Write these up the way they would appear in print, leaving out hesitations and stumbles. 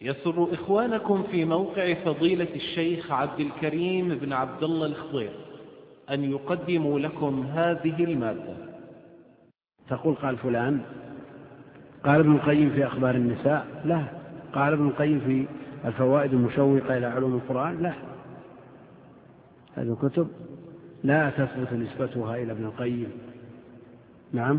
يسر إخوانكم في موقع فضيلة الشيخ عبد الكريم بن عبد الله الخضير أن يقدموا لكم هذه المادة. تقول قال فلان، قال ابن القيم في أخبار النساء، لا. قال ابن القيم في الفوائد المشوقة إلى علوم القرآن، لا. هذه الكتب لا تثبت نسبتها إلى ابن القيم. نعم،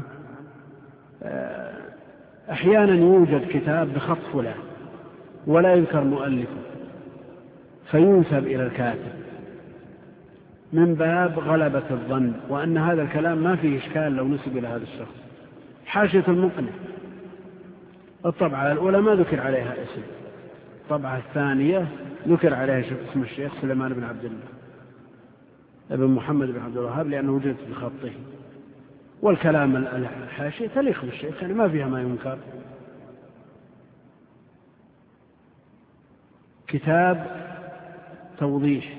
أحيانا يوجد كتاب بخط فلان ولا يذكر مؤلفه فينسب إلى الكاتب من باب غلبة الظن وأن هذا الكلام ما فيه إشكال لو نسب إلى هذا الشخص. حاشية المقنع الطبعة الأولى ما ذكر عليها اسم، الطبعة الثانية ذكر عليها اسم الشيخ سليمان بن عبد الله ابن محمد بن عبد الوهاب لأنه وجدت بخطه، والكلام الحاشية تليق بالشيخ يعني ما فيها ما ينكر. كتاب توضيح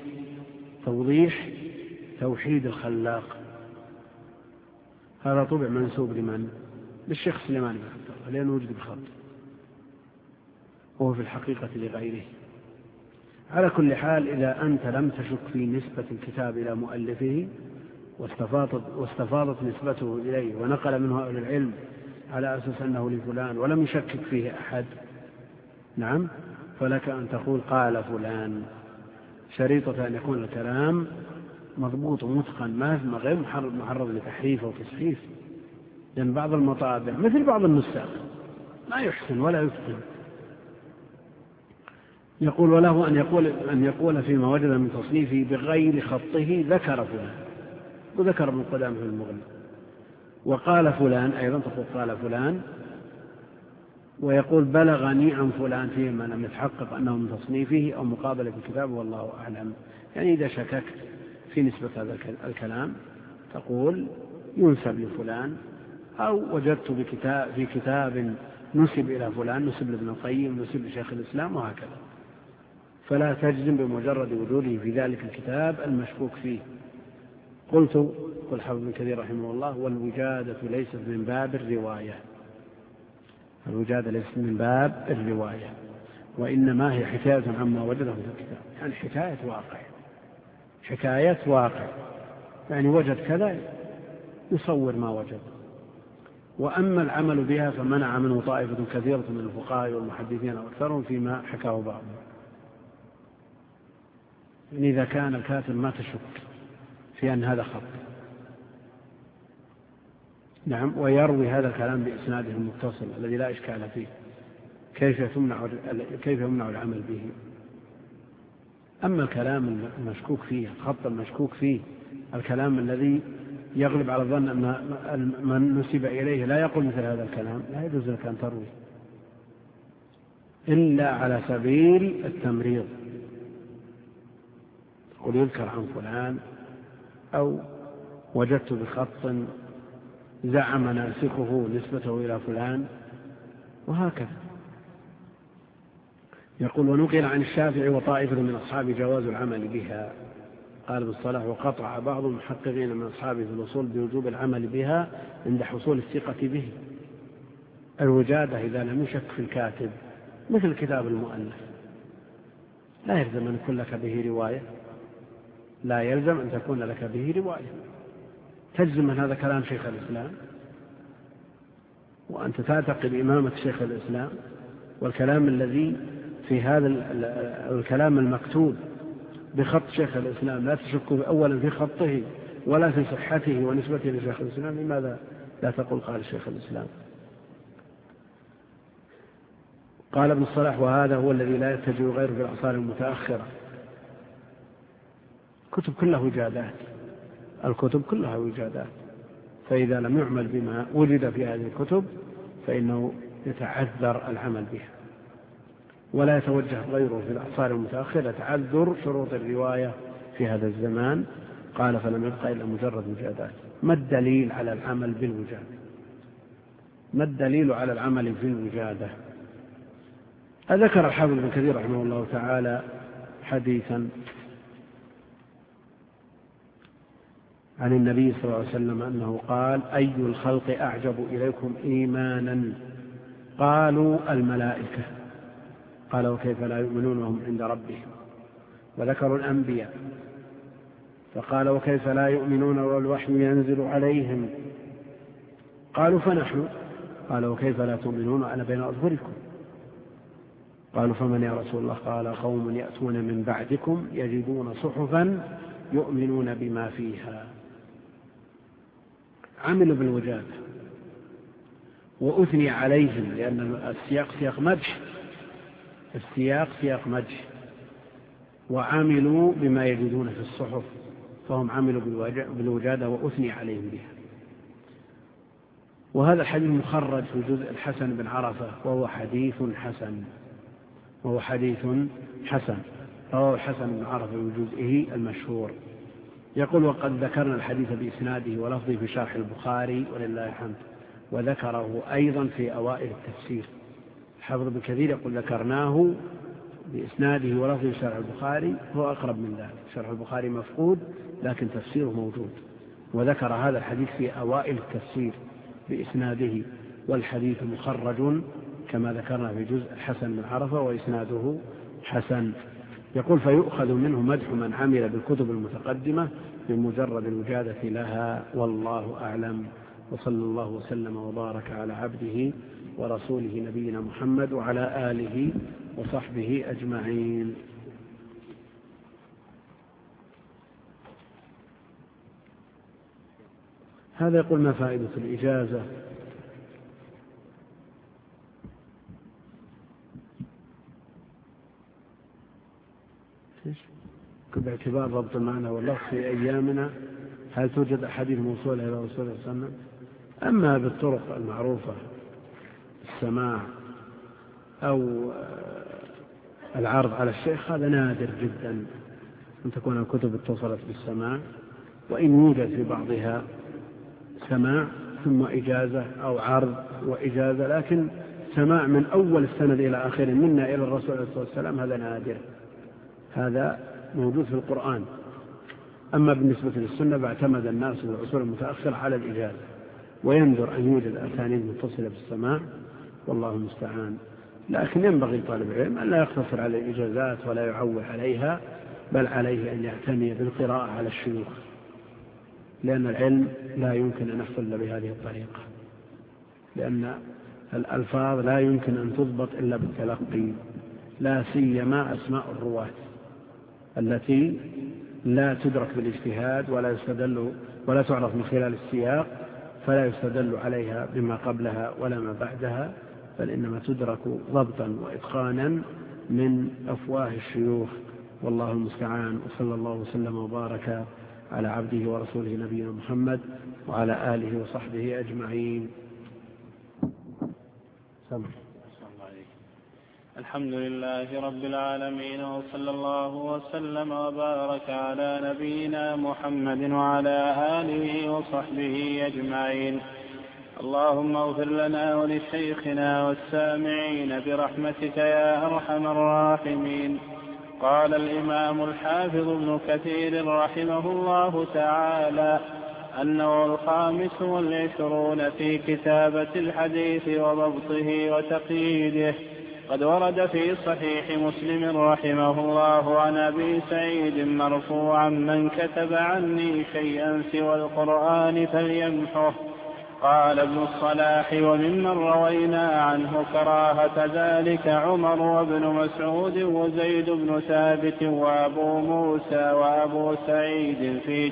توحيد الخلاق، هذا طبع منسوب لمن؟ للشيخ سليمان بن عبد الله لأنه وجد بخط، وهو في الحقيقة لغيره. على كل حال، إذا أنت لم تشك في نسبة الكتاب إلى مؤلفه واستفاضت نسبته إليه ونقل منه أهل العلم على أساس أنه لفلان ولم يشكك فيه أحد، نعم، فلك أن تقول قال فلان، شريطة أن يكون الكلام مضبوط ومتقن ما غير محرض لتحريف أو تسخيف، لأن بعض المطابع مثل بعض النساخ ما يحسن ولا يتقن. يقول وله أن يقول فيما وجد من تصنيفه بغير خطه ذكر فلان، وذكر ابن قدامة في المغني، وقال فلان أيضا تقول قال فلان، ويقول بلغني عن فلان فيما لم يتحقق أنه من تصنيفه أو مقابلة الكتاب والله أعلم. يعني إذا شككت في نسبة هذا الكلام تقول ينسب لفلان، أو وجدت في كتاب نسب إلى فلان، نسب لابن القيم، نسب لشيخ الإسلام، وهكذا. فلا تجزم بمجرد وجوده في ذلك الكتاب المشكوك فيه. قل حافظ ابن كثير رحمه الله: والوجادة ليست من باب الرواية، الوجادة ليست من باب الرواية، وإنما هي حكاية عما وجده في الكتاب، يعني حكاية واقع، يعني وجد كذا يصور ما وجد. وأما العمل بها فمنع منه طائفة كثيرة من الفقهاء والمحدثين وأكثرهم فيما حكاه بعضهم. يعني إذا كان الكاتب ما تشك في أن هذا خط، نعم، ويروي هذا الكلام بإسناده المتصل الذي لا إشكال فيه، كيف يمنع العمل به؟ أما الكلام المشكوك فيه، الخط المشكوك فيه، الكلام الذي يغلب على الظن أن من نسب إليه لا يقول مثل هذا الكلام، لا يجوز لك أن تروي إلا على سبيل التمريض، قل يذكر عن فلان، أو وجدت بخط زعم ناسخه نسبته إلى فلان، وهكذا. يقول ونقل عن الشافعي وطائفة من أصحابه جواز العمل بها. قال بالصلاح: وقطع بعض المحققين من أصحابه في الوصول بوجوب العمل بها عند حصول الثقة به. الوجادة إذا لم يشك في الكاتب مثل كتاب المؤلف لا يلزم أن يكون لك به رواية، لا يلزم أن تكون لك به رواية. تجزم أن هذا كلام شيخ الإسلام وأنت تعتقد إمامة شيخ الإسلام، والكلام الذي في هذا الكلام المكتوب بخط شيخ الإسلام لا تشك أولا في خطه ولا في صحته ونسبته لشيخ الإسلام، لماذا لا تقول قال شيخ الإسلام؟ قال ابن الصلاح: وهذا هو الذي لا يتجه غيره في الأعصار المتأخرة. الكتب كلها وجادات، فإذا لم يعمل بما وجد في هذه الكتب فإنه يتعذر العمل بها، ولا يتوجه غيره في الأعصار المتأخرة تعذر شروط الرواية في هذا الزمان. قال: فلم يبقى إلا مجرد وجادات. ما الدليل على العمل بالوجادة؟ ما الدليل على العمل بالوجادة؟ ذكر الحافظ ابن كثير رحمه الله تعالى حديثا عن النبي صلى الله عليه وسلم أنه قال: أي الخلق أعجب إليكم إيمانا؟ قالوا: الملائكة. قال وكيف لا يؤمنون وهم عند ربهم. وذكروا الأنبياء فقال وكيف لا يؤمنون والوحي ينزل عليهم. قالوا فنحن. قال وكيف لا تؤمنون وأنا بين أظهركم. قالوا فمن يا رسول الله؟ قال قوم يأتون من بعدكم يجدون صحفا يؤمنون بما فيها. عملوا بالوجادة وأثني عليهم، لأن السياق سياق مدح، السياق سياق مدح، وعملوا بما يجدون في الصحف، فهم عملوا بالوجادة وأثني عليهم بها. وهذا الحديث مخرج في جزء الحسن بن عرفة، وهو حديث حسن رواه الحسن بن عرفة في جزئه المشهور. يقول وقد ذكرنا الحديث بإسناده ولفظه في شرح البخاري ولله الحمد، وذكره أيضا في أوائل التفسير. الحافظ ابن كثير يقول ذكرناه بإسناده ولفظه في شرح البخاري، هو أقرب من ذلك. شرح البخاري مفقود لكن تفسيره موجود، وذكر هذا الحديث في أوائل التفسير بإسناده، والحديث مخرج كما ذكرنا في جزء الحسن بن عرفة وإسناده حسن. يقول فيؤخذ منه مدح من عمل بالكتب المتقدمة بمجرد الوجادة لها، والله أعلم. وصلى الله وسلم وبارك على عبده ورسوله نبينا محمد وعلى آله وصحبه أجمعين. هذا يقول ما فائدة الإجازة؟ باعتبار ضبط المعنى واللفظ في أيامنا هل توجد أحاديث موصولة إلى رسول الله صلى الله عليه وسلم؟ أما بالطرق المعروفة السماع أو العرض على الشيخ هذا نادر جدا أن تكون الكتب اتصلت بالسماع، وإن يوجد في بعضها سماع ثم إجازة أو عرض وإجازة، لكن سماع من أول السند إلى آخره منا إلى الرسول عليه الصلاة والسلام هذا نادر. هذا موجود في القرآن. أما بالنسبة للسنة فاعتمد الناس في العصور المتأخرة على الإجازة، وينظر أن يوجد أسانيد متصلة بالسماع والله المستعان. لكن ينبغي لطالب العلم أن لا يقتصر على الإجازات ولا يعول عليها، بل عليه أن يعتني بالقراءة على الشيوخ، لأن العلم لا يمكن أن يحصل بهذه الطريقة، لأن الألفاظ لا يمكن أن تضبط إلا بالتلقي، لا سيما أسماء الرواة التي لا تدرك بالاجتهاد ولا تعرف من خلال السياق، فلا يستدل عليها بما قبلها ولا ما بعدها، بل إنما تدرك ضبطا وإتقانا من أفواه الشيوخ، والله المستعان. وصلى الله وسلم وبارك على عبده ورسوله نبينا محمد وعلى آله وصحبه أجمعين. الحمد لله رب العالمين، وصلى الله وسلم وبارك على نبينا محمد وعلى آله وصحبه أجمعين. اللهم اغفر لنا ولشيخنا والسامعين برحمتك يا أرحم الراحمين. قال الإمام الحافظ ابن كثير رحمه الله تعالى: النوع 25 في كتابة الحديث وضبطه وتقييده. قد ورد في صحيح مسلم رحمه الله عن أبي سعيد مرفوعا: من كتب عني شيئا سوى القرآن فليمحه. قال ابن الصلاح: وممن روينا عنه كراهة ذلك عمر وابن مسعود وزيد بن ثابت وأبو موسى وأبو سعيد في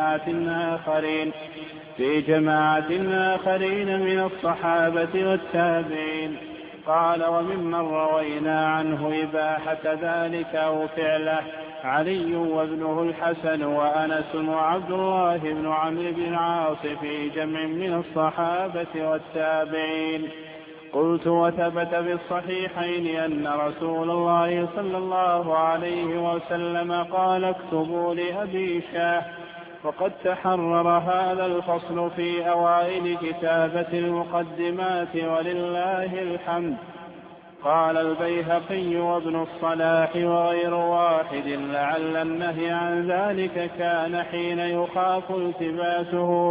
جماعة آخرين من الصحابة والتابعين. قال: وممن روينا عنه إباحة ذلك أو فعله علي وابنه الحسن وأنس وعبد الله بن عمرو بن العاص في جمع من الصحابة والتابعين. قلت: وثبت في الصحيحين أن رسول الله صلى الله عليه وسلم قال: اكتبوا لأبي شاه. وقد تحرر هذا الفصل في أوائل كتابة المقدمات ولله الحمد. قال البيهقي وابن الصلاح وغير واحد: لعل النهي عن ذلك كان حين يخاف التباسه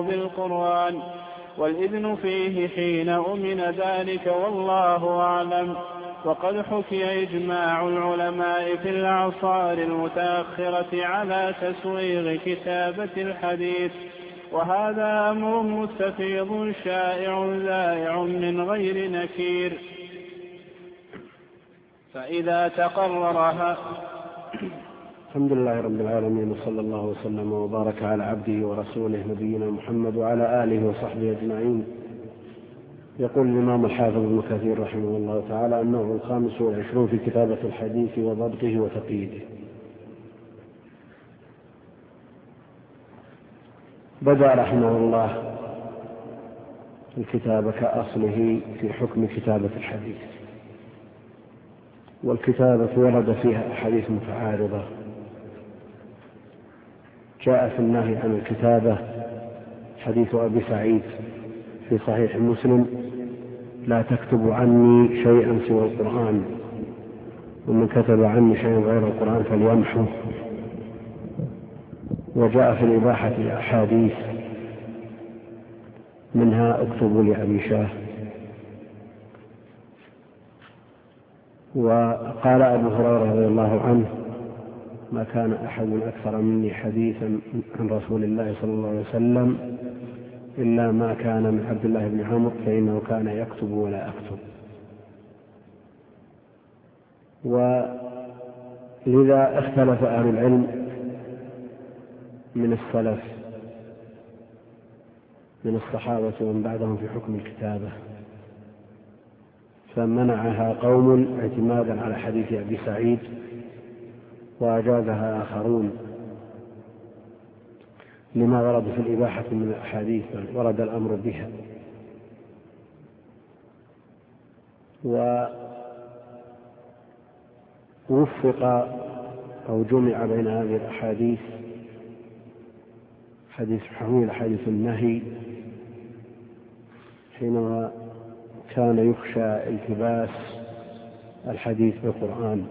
بالقرآن، والإذن فيه حين أمن ذلك، والله أعلم. وقد حكي إجماع العلماء في الأعصار المتأخرة على تسويغ كتابة الحديث، وهذا أمر مستفيض شائع ذائع من غير نكير. فإذا تقرر الحمد لله رب العالمين، وصلى الله وسلم وبارك على عبده ورسوله نبينا محمد وعلى آله وصحبه أجمعين. يقول الإمام الحافظ ابن كثير رحمه الله تعالى: النوع 25 في كتابة الحديث وضبطه وتقييده. بدأ رحمه الله الكتابة كأصله في حكم كتابة الحديث، والكتابة ورد فيها أحاديث متعارضة. جاء في النهي عن الكتابة حديث أبي سعيد في صحيح مسلم: لا تكتبوا عني شيئا سوى القرآن، ومن كتب عني شيئا غير القرآن فليمحه. وجاء في الإباحة أحاديث، منها: اكتبوا لأبي شاه. وقال أبو هريرة رضي الله عنه: ما كان أحد أكثر مني حديثا عن رسول الله صلى الله عليه وسلم إلا ما كان من عبد الله بن عمرو، فإنه كان يكتب ولا أكتب. ولذا اختلف أهل العلم من السلف من الصحابة ومن بعدهم في حكم الكتابة، فمنعها قوم اعتمادا على حديث أبي سعيد، وأجازها آخرون لما ورد في الإباحة من الأحاديث، ورد الأمر بها. ووفق أو جمع بين هذه الأحاديث حديث حميل حديث النهي، حينما كان يخشى التباس الحديث بالقرآن،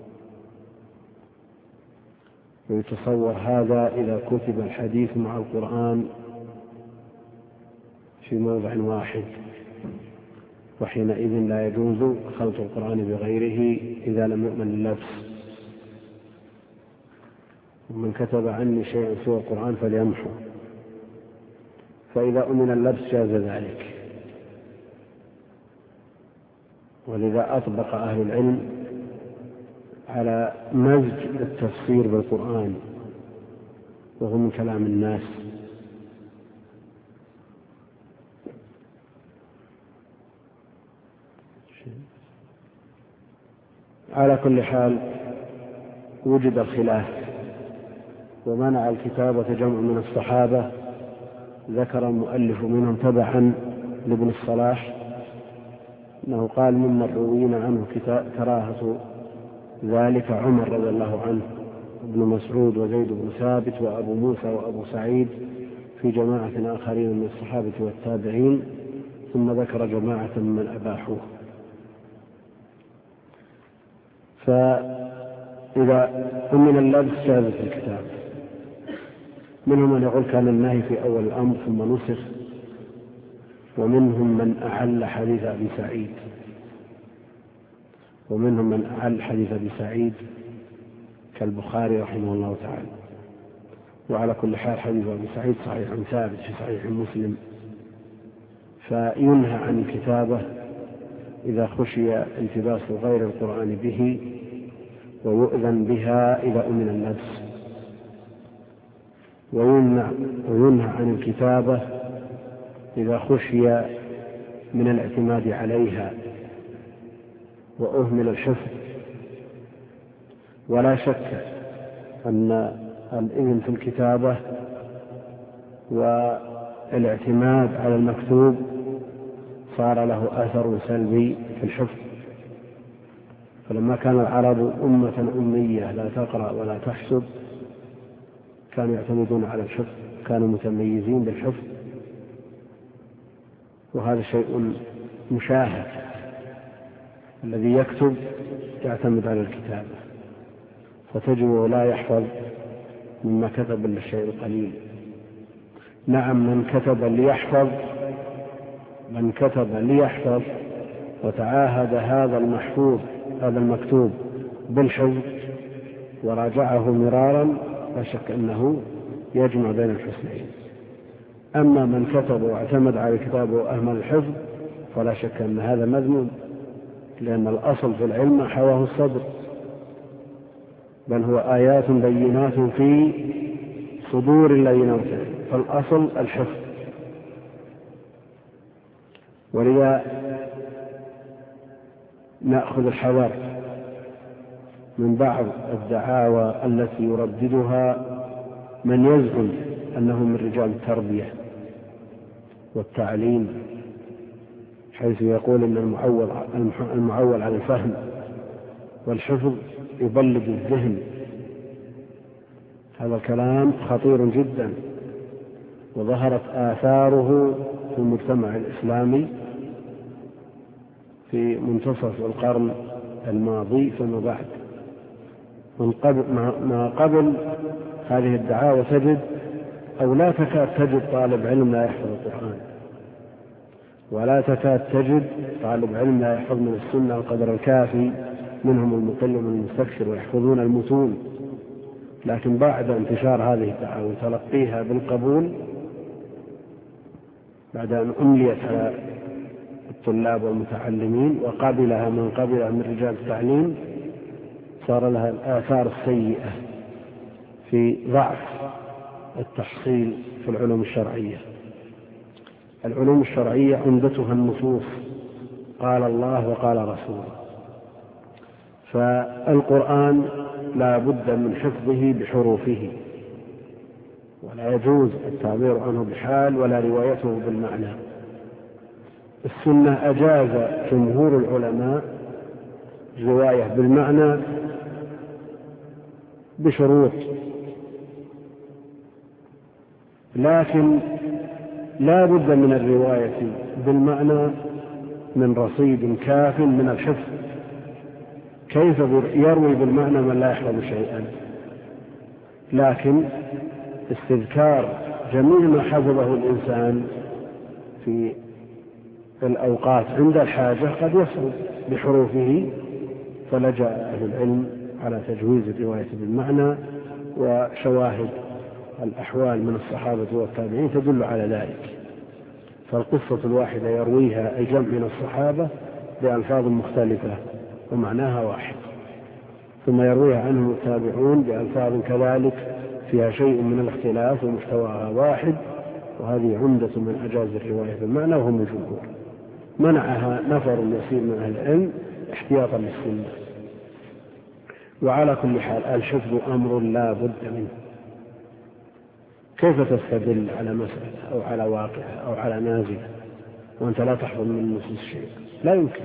ويتصور هذا إذا كتب الحديث مع القرآن في موضع واحد، وحينئذ لا يجوز خلط القرآن بغيره إذا لم يؤمن اللبس. ومن كتب عني شيئا سوى القرآن فليمحو، فإذا أمن اللبس جاز ذلك. ولذا أطبق أهل العلم على مزج التفسير بالقرآن، وهو من كلام الناس. على كل حال وجد الخلاف، ومنع الكتابة جمع من الصحابة، ذكر المؤلف منهم تبعا لابن الصلاح أنه قال: ممن روينا عنه كراهة ذلك عمر رضي الله عنه، ابن مسعود، وزيد بن ثابت، وأبو موسى، وأبو سعيد، في جماعة آخرين من الصحابة والتابعين، ثم ذكر جماعة من أباحوه. فإذا أمن اللبس جازت الكتاب. منهم من يقول كان النهي في أول الأمر ثم نسخ، ومنهم من أعل حديث أبي سعيد، ومنهم من أعل حديث أبي سعيد كالبخاري رحمه الله تعالى. وعلى كل حال حديث أبي سعيد صحيح ثابت في صحيح مسلم. فينهى عن الكتابة إذا خشي التباس غير القرآن به، ويؤذن بها إذا أمن اللبس. وينهى عن الكتابة إذا خشي من الاعتماد عليها وأهمل الحفظ. ولا شك أن الإذن في الكتابة والاعتماد على المكتوب صار له أثر سلبي في الحفظ. فلما كان العرب أمة أمية لا تقرأ ولا تحسب، كانوا يعتمدون على الحفظ، كانوا متميزين بالحفظ، وهذا شيء مشاهد. الذي يكتب يعتمد على الكتابة، فتجده لا يحفظ مما كتب إلا الشيء القليل. نعم، من كتب ليحفظ وتعاهد هذا المحفوظ هذا المكتوب بالحفظ وراجعه مرارا لا شك أنه يجمع بين الحسنين. أما من كتب واعتمد على كتابه وأهمل الحفظ فلا شك أن هذا مذموم، لأن الأصل في العلم ما حواه الصدر، بل هو آيات بينات في صدور الذين اوتوا، فالأصل الحفظ. ولذا نأخذ الحذر من بعض الدعاوى التي يرددها من يزعم أنه من رجال التربية والتعليم، حيث يقول أن المعول على الفهم والحفظ يبلد الذهن. هذا الكلام خطير جدا، وظهرت آثاره في المجتمع الإسلامي في منتصف القرن الماضي ثم بعد. ما قبل هذه الدعاوى تجد أو لا تكاد تجد طالب علم لا يحفظ القرآن، ولا تكاد تجد طالب علم لا يحفظ من السنة القدر الكافي، منهم المقل والمستكثر ويحفظون المتون. لكن بعد انتشار هذه الدعاوى وتلقيها بالقبول، بعد أن أمليت على الطلاب والمتعلمين وقبلها من قبلها من رجال التعليم، صار لها الآثار السيئة في ضعف التحصيل في العلوم الشرعية. العلوم الشرعية عمدتها النصوص، قال الله وقال رسوله، فالقرآن لا بد من حفظه بحروفه، ولا يجوز التعبير عنه بحال ولا روايته بالمعنى. السنة أجاز جمهور العلماء رواية بالمعنى بشروط، لكن لا بد من الرواية بالمعنى من رصيد كاف من الحفظ. كيف يروي بالمعنى من لا يحفظ شيئا؟ لكن استذكار جميع ما حفظه الإنسان في الأوقات عند الحاجة قد يصل بحروفه، فلجأ أهل العلم على تجويز الرواية بالمعنى، وشواهد الأحوال من الصحابة والتابعين تدل على ذلك. فالقصة الواحدة يرويها الجمع من الصحابة بألفاظ مختلفة ومعناها واحد، ثم يرويها عنهم التابعون بألفاظ كذلك فيها شيء من الاختلاف ومحتواها واحد، وهذه عمدة من أجاز الرواية بالمعنى وهم الجمهور. منعها نفر يسير من أهل العلم احتياطا للسنة. وعلى كل حال الحفظ أمر لا بد منه. كيف تستدل على مسألة أو على واقع أو على نازلة وأنت لا تحفظ من النصوص شيء؟ لا يمكن.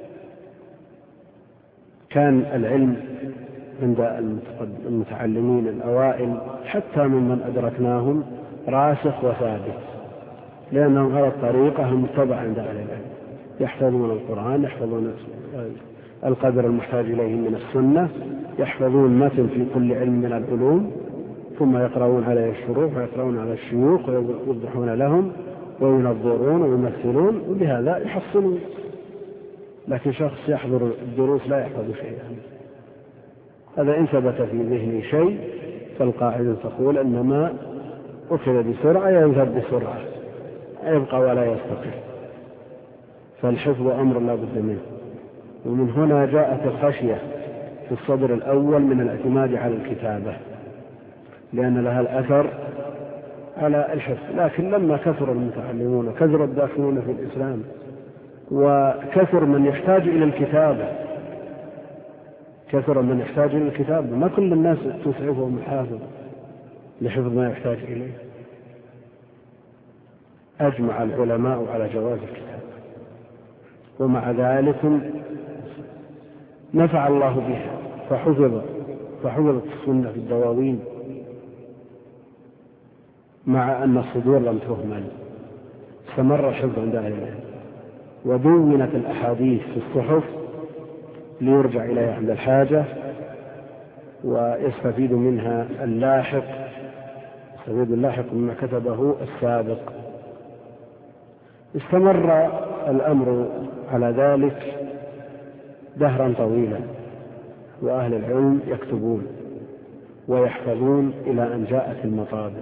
كان العلم عند المتعلمين الأوائل حتى ممن أدركناهم راسخ وثابت، لأنهم على الطريقة المتبعة عند أهل العلم، يحفظون القرآن، يحفظون القدر المحتاج إليه من السنة، يحفظون متن في كل علم من العلوم، ثم يقرؤون عليه الشروح ويقرؤون على الشيوخ ويوضحون لهم وينظرون ويمثلون، وبهذا يحصلون. لكن شخص يحضر الدروس لا يحفظ شيئا، هذا إن ثبت في ذهنه شيء فالقاعدة تقول أن ما أخذ بسرعة يذهب بسرعة، يبقى ولا يستقر. فالحفظ أمر لا بد منه. ومن هنا جاءت الخشية في الصدر الأول من الاعتماد على الكتابة، لأن لها الأثر على الحفظ. لكن لما كثر المتعلمون وكثر الداخلون في الإسلام وكثر من يحتاج إلى الكتابة، كثر من يحتاج إلى الكتابة، ما كل الناس تسعفهم الحافظ لحفظ ما يحتاج إليه، أجمع العلماء على جواز الكتابة، ومع ذلك نفع الله بها فحفظت السنة في الدواوين، مع أن الصدور لم تهمل، استمر الحفظ عند أهل العلم، ودونت الأحاديث في الصحف ليرجع إليها عند الحاجة ويستفيد منها اللاحق، يستفيد اللاحق مما كتبه السابق. استمر الأمر على ذلك دهرا طويلا، وأهل العلم يكتبون ويحفظون إلى أن جاءت المطابع،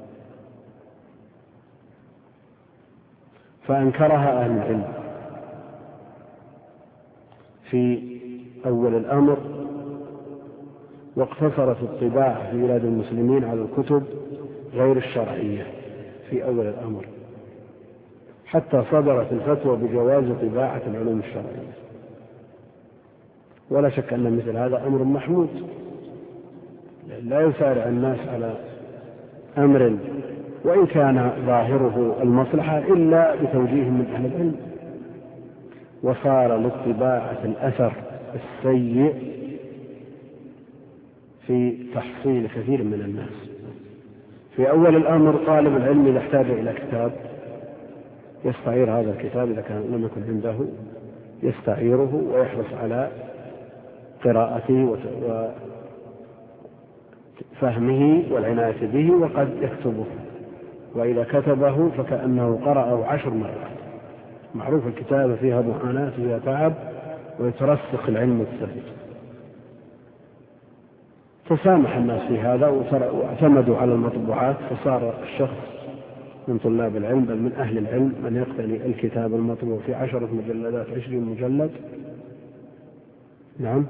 فأنكرها أهل العلم في أول الأمر، واقتصرت الطباعة في بلاد المسلمين على الكتب غير الشرعية في أول الأمر، حتى صدرت الفتوى بجواز طباعة العلوم الشرعية. ولا شك أن مثل هذا أمر محمود، لا يسارع الناس على أمر وإن كان ظاهره المصلحة إلا بتوجيه من أهل العلم، وصار للطباعة الأثر السيء في تحصيل كثير من الناس. في أول الأمر طالب العلم إذا احتاج إلى كتاب يستعير هذا الكتاب، إذا كان لم يكن عنده يستعيره ويحرص على قراءته وفهمه والعناية به، وقد يكتبه، وإذا كتبه فكأنه قرأه 10 مرات. معروف الكتابة فيها معاناة وفيها تعب، ويترسخ العلم الثابت. تسامح الناس في هذا واعتمدوا على المطبوعات، فصار الشخص من طلاب العلم بل من أهل العلم من يقتني الكتاب المطبوع في 10 مجلدات 20 مجلد، نعم،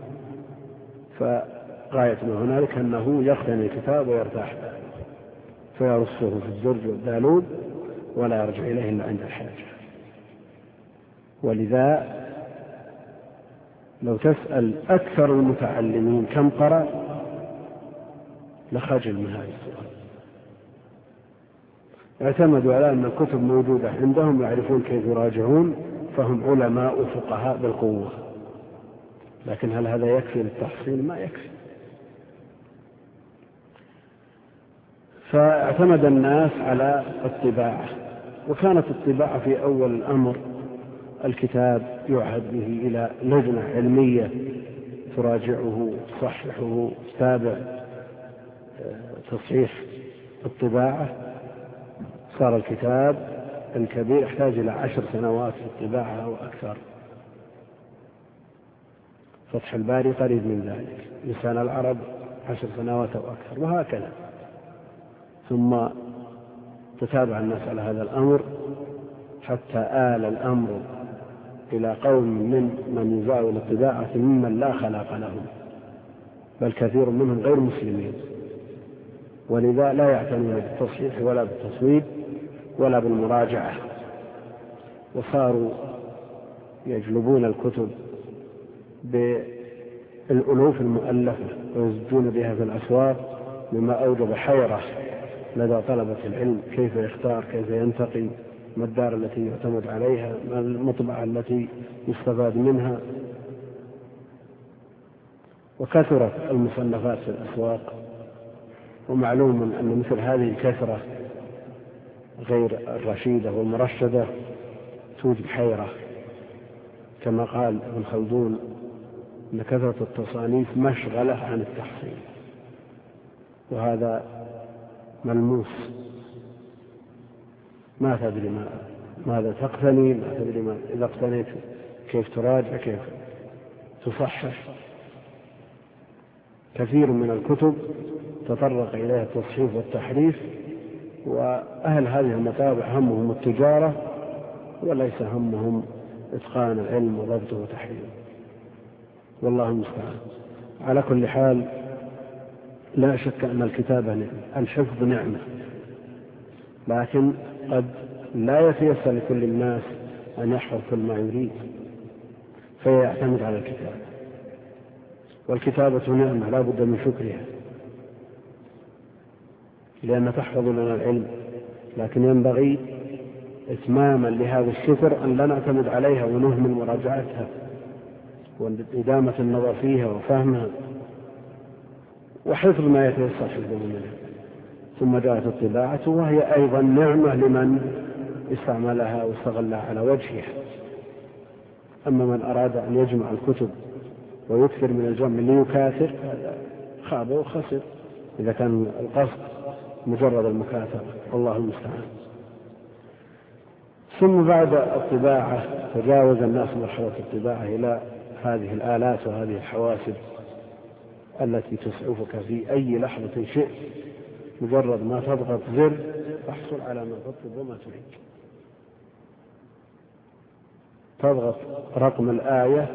فغاية ما هنالك أنه يقتني الكتاب ويرتاح فيرصه في الدرج والدالون ولا يرجع إليه إلا عند الحاجة. ولذا لو تسأل أكثر المتعلمين كم قرأ لخجل من هذا السؤال. اعتمدوا على أن الكتب موجودة عندهم، يعرفون كيف يراجعون، فهم علماء وفقهاء بالقوة، لكن هل هذا يكفي للتحصيل؟ ما يكفي. فاعتمد الناس على الطباعة، وكانت الطباعة في أول الأمر الكتاب يعهد به إلى لجنة علمية تراجعه تصححه تتابع تصحيح الطباعة. صار الكتاب الكبير يحتاج إلى 10 سنوات في الطباعة أو أكثر. فتح الباري قريب من ذلك، لسان العرب 10 سنوات أو أكثر، وهكذا. ثم تتابع الناس على هذا الأمر حتى آل الأمر إلى قوم من يزاول الطباعة ممن لا خلاق لهم، بل كثير منهم غير مسلمين، ولذا لا يعتنون بالتصحيح ولا بالتصويب ولا بالمراجعة، وصاروا يجلبون الكتب بالألوف المؤلفة ويزجون بها في الأسواق، مما أوجب حيرة لدى طلبة العلم كيف يختار، كيف ينتقي، ما الدار التي يعتمد عليها، ما المطبعة التي يستفاد منها. وكثرت المصنفات في الأسواق، ومعلوم أن مثل هذه الكثرة غير الرشيدة والمرشدة توجد حيرة، كما قال ابن خلدون أن كثرة التصانيف مشغلة عن التحصيل، وهذا ملموس. ما تدري ماذا تقتني، ما تدري إذا اقتنيت كيف تراجع، كيف تصحح. كثير من الكتب تطرق إليها التصحيف والتحريف، وأهل هذه المطابع همهم التجارة وليس همهم إتقان العلم وضبطه وتحريره، والله المستعان. على كل حال لا شك أن الكتابة نعمة، الحفظ نعمة، لكن قد لا يتيسر لكل الناس أن يحفظ كل ما يريد، فيعتمد على الكتابة. والكتابة نعمة لا بد من شكرها، لأن تحفظ لنا العلم، لكن ينبغي إتماما لهذا الشكر أن لا نعتمد عليها ونهمل مراجعتها وإدامة النظر فيها وفهمها وحفظ ما يتيسر حفظه منها. ثم جاءت الطباعة وهي أيضا نعمة لمن استعملها واستغلها على وجهها. أما من أراد أن يجمع الكتب ويكثر من الجمع ليكاثر خاب وخسر، إذا كان القصد مجرد المكاثرة، والله المستعان. ثم بعد الطباعة تجاوز الناس مرحلة الطباعة إلى هذه الآلات وهذه الحواسب التي تسعفك في أي لحظة شئت، مجرد ما تضغط زر تحصل على ما تطلب وما تريد. تضغط رقم الآية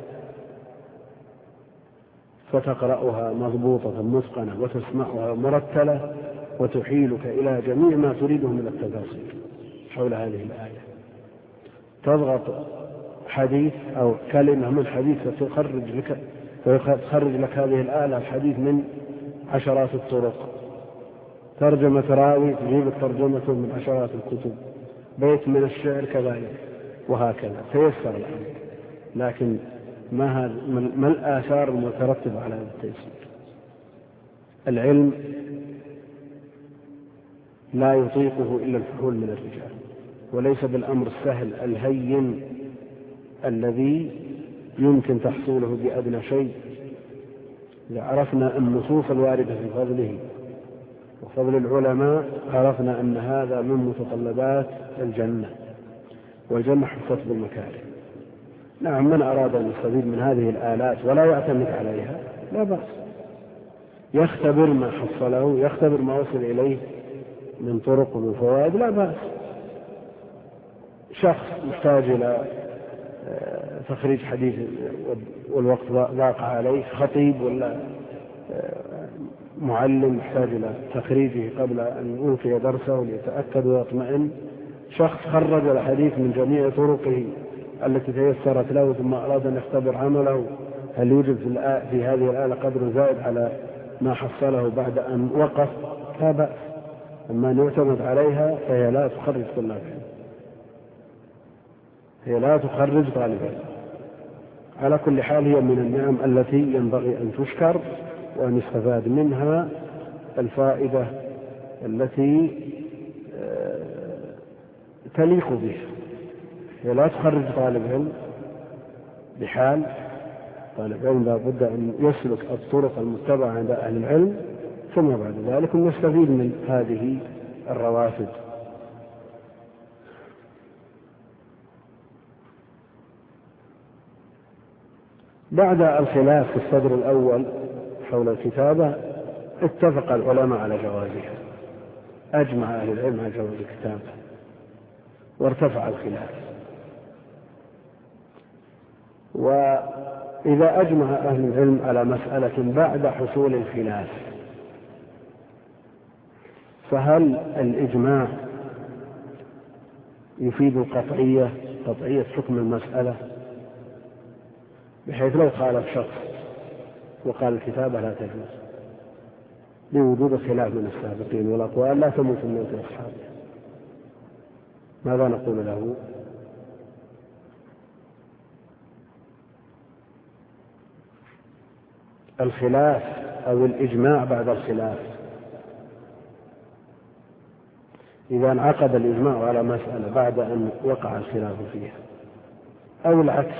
فتقرأها مضبوطة متقنة وتسمعها مرتلة وتحيلك إلى جميع ما تريده من التفاصيل حول هذه الآية. تضغط حديث أو كلمة من حديث فتخرج لك هذه الآلة الحديث من عشرات الطرق. ترجمة راوي تجيب ترجمته من عشرات الكتب. بيت من الشعر كذلك، وهكذا تيسر الأمر. لكن ما الآثار المترتبة على هذا التيسير؟ العلم لا يطيقه إلا الفحول من الرجال، وليس بالأمر السهل الهين الذي يمكن تحصيله بأدنى شيء. إذا عرفنا النصوص الواردة في فضله وفضل العلماء عرفنا أن هذا من متطلبات الجنة، والجنة حفت بالمكاره. نعم، من أراد أن يستفيد من هذه الآلات ولا يعتمد عليها لا بأس، يختبر ما حصله، يختبر ما وصل إليه من طرق ومن فوائد، لا بأس. شخص محتاج إلى تخريج حديث والوقت ضاق عليه، خطيب ولا معلم محتاج إلى تخريجه قبل أن يلقي درسه ليتأكد ويطمئن. شخص خرج الحديث من جميع طرقه التي تيسرت له ثم أراد أن يختبر عمله هل يوجد في هذه الآلة قدر زائد على ما حصله بعد أن وقف، لا بأس. أما أن يعتمد عليها فهي لا تخرج طلاب علم، هي لا تخرج طالب علم. على كل حال هي من النعم التي ينبغي أن تشكر وأن يستفاد منها الفائدة التي تليق به. هي لا تخرج طالب علم بحال. طالب علم لا بد أن يسلك الطرق المتبعة عند أهل العلم، ثم بعد ذلك نستفيد من هذه الروافد. بعد الخلاف في الصدر الأول حول الكتابة اتفق العلماء على جوازها، أجمع أهل العلم على جواز الكتابة وارتفع الخلاف. وإذا أجمع أهل العلم على مسألة بعد حصول الخلاف، فهل الإجماع يفيد قطعية حكم المسألة، بحيث لو خالف شخص وقال الكتابة لا تجوز لوجود خلاف من السابقين والأقوال لا تموت من موت أصحابه، ماذا نقول له؟ الخلاف أو الإجماع بعد الخلاف، إذا انعقد الإجماع على مسألة بعد أن وقع الخلاف فيها، أو العكس،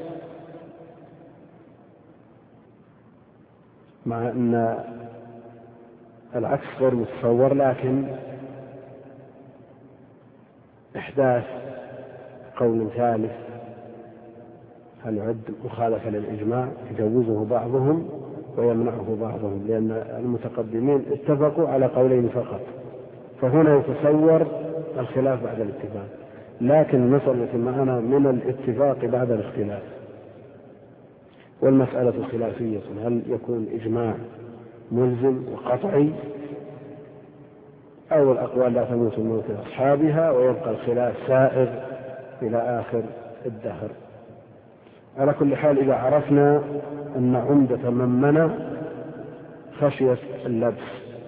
مع أن العكس غير متصور، لكن إحداث قول ثالث هل يعد مخالفة للإجماع يجوزه بعضهم ويمنعه بعضهم، لأن المتقدمين اتفقوا على قولين فقط، فهنا يتصور الخلاف بعد الاتفاق. لكن المسألة معنا من الاتفاق بعد الاختلاف، والمسألة خلافية، هل يكون إجماع ملزم وقطعي، أو الأقوال لا تموت موت أصحابها ويبقى الخلاف سائر إلى آخر الدهر. على كل حال إذا عرفنا أن عمدة من منع خشية اللبس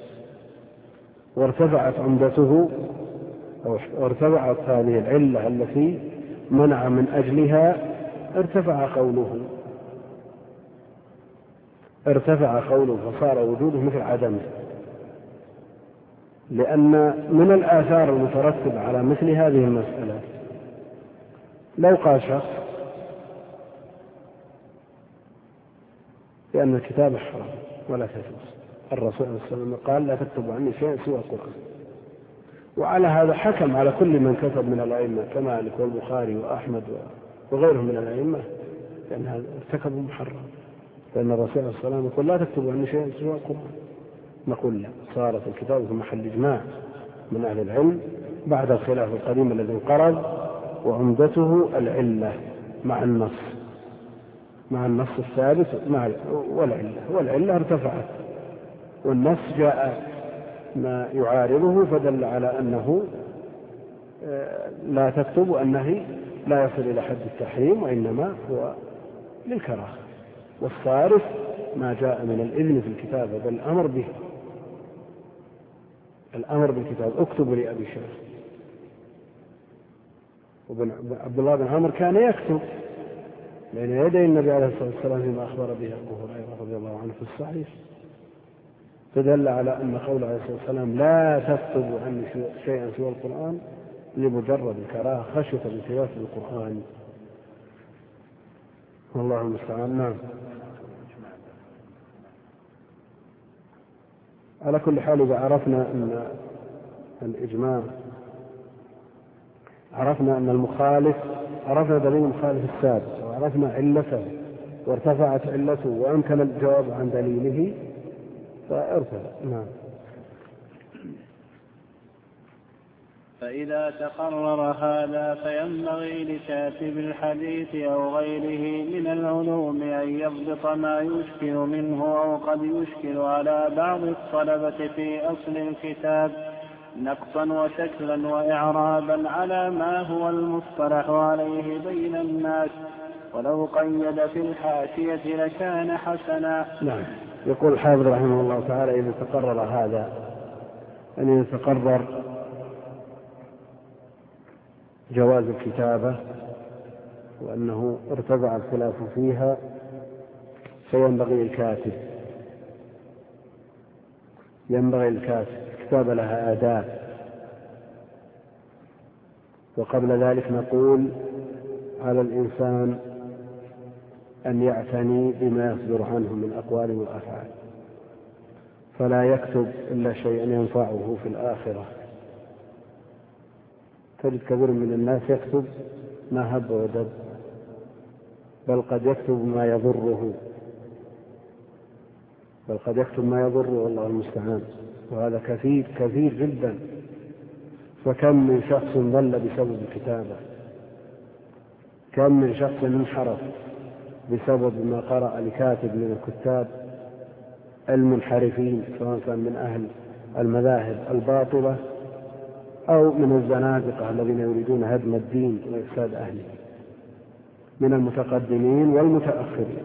وارتفعت عمدته أو ارتفعت هذه العلة التي منع من أجلها، ارتفع قوله فصار وجوده مثل عدمه، لأن من الآثار المترتبة على مثل هذه المسألة لو قال شخص لأن الكتابة حرام ولا تجوز، الرسول صلى الله عليه وسلم قال لا تكتبوا عني شيء سوى القرآن، وعلى هذا حكم على كل من كتب من الأئمة كمالك والبخاري وأحمد وغيرهم من الأئمة لأن هذا ارتكبوا محرم، لأن الرسول صلى الله عليه وسلم يقول لا تكتبوا عني شيئا سوى القرآن. نقول لا، صارت الكتاب في محل إجماع من أهل العلم بعد الخلاف القديم الذي انقرض، وعمدته العلة مع النص الثابت والعلة ارتفعت، والنص جاء ما يعارضه فدل على أنه لا تكتب، وأنه لا يصل إلى حد التحريم وإنما هو للكراهة. والصارف ما جاء من الإذن في الكتابة بل الأمر بالكتاب اكتب لأبي شيخ. عبد الله بن عمر كان يكتب بين يدي النبي عليه الصلاة والسلام فيما أخبر به أبو هريرة رضي الله عنه في الصحيح، فدل على أن قول عليه الصلاة والسلام لا تكتب عني شيئا سوى القرآن لمجرد الكراهة خشية بخلاف القرآن، والله المستعان. نعم. على كل حال إذا عرفنا أن الإجماع، عرفنا أن المخالف، عرفنا دليل المخالف السابق وعرفنا علته وارتفعت علته وأمكن الجواب عن دليله فارتفع. نعم. فإذا تقرر هذا فينبغي لكاتب الحديث أو غيره من العلوم أن يضبط ما يشكل منه أو قد يشكل على بعض الطلبة في أصل الكتاب نقصا وشكلا وإعرابا على ما هو المصطلح عليه بين الناس، ولو قيد في الحاشية لكان حسنا. نعم. يقول الحافظ رحمه الله تعالى إذا تقرر هذا، أن يتقرر جواز الكتابة وأنه ارتفع الخلاف فيها، فينبغي الكاتب الكتابة لها آداب. وقبل ذلك نقول على الإنسان أن يعتني بما يصدر عنه من أقوال وأفعال، فلا يكتب إلا شيئا ينفعه في الآخرة. تجد كثير من الناس يكتب ما هب ودب، بل قد يكتب ما يضره، والله المستعان، وهذا كثير جدا. فكم من شخص ضل بسبب الكتابة، كم من شخص انحرف بسبب ما قرأ لكاتب من الكتاب المنحرفين، سواء كان من أهل المذاهب الباطلة أو من الزنادقة الذين يريدون هدم الدين وإفساد أهله، من المتقدمين والمتأخرين.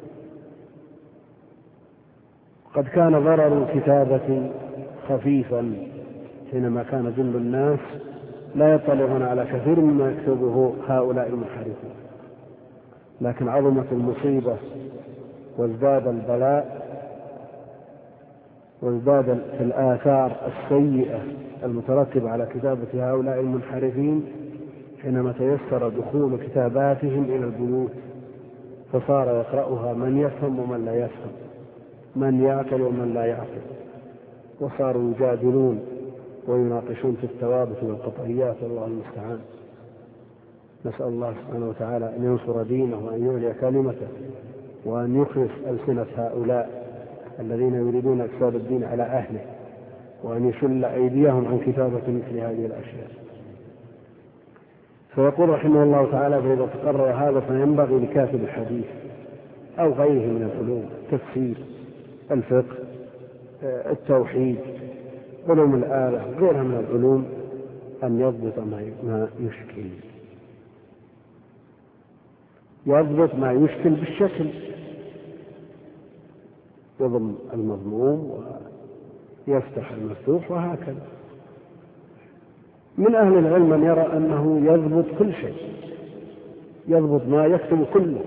قد كان ضرر الكتابة خفيفا حينما كان جل الناس لا يطلعون على كثير مما يكتبه هؤلاء المنحرفين، لكن عظمت المصيبة وازداد البلاء وازداد الآثار السيئة المترتبة على كتابة هؤلاء المنحرفين حينما تيسر دخول كتاباتهم إلى البيوت، فصار يقرأها من يفهم ومن لا يفهم، من يعقل ومن لا يعقل، وصاروا يجادلون ويناقشون في الثوابت والقطعيات، والله المستعان. نسأل الله سبحانه وتعالى أن ينصر دينه وأن يعلي كلمته وأن يخلص ألسنة هؤلاء الذين يريدون إفساد الدين على أهله، وأن يشل أيديهم عن كتابة مثل هذه الأشياء. فيقول رحمه الله تعالى فإذا تقرر هذا فينبغي لكاتب الحديث أو غيره من العلوم، التفسير، الفقه، التوحيد، علوم الآلة، غيرها من العلوم، أن يضبط ما يشكل، يضبط ما يشكل بالشكل، يضم المضموم ويفتح المفتوح وهكذا. من أهل العلم من يرى أنه يضبط كل شيء، يضبط ما يكتب كله،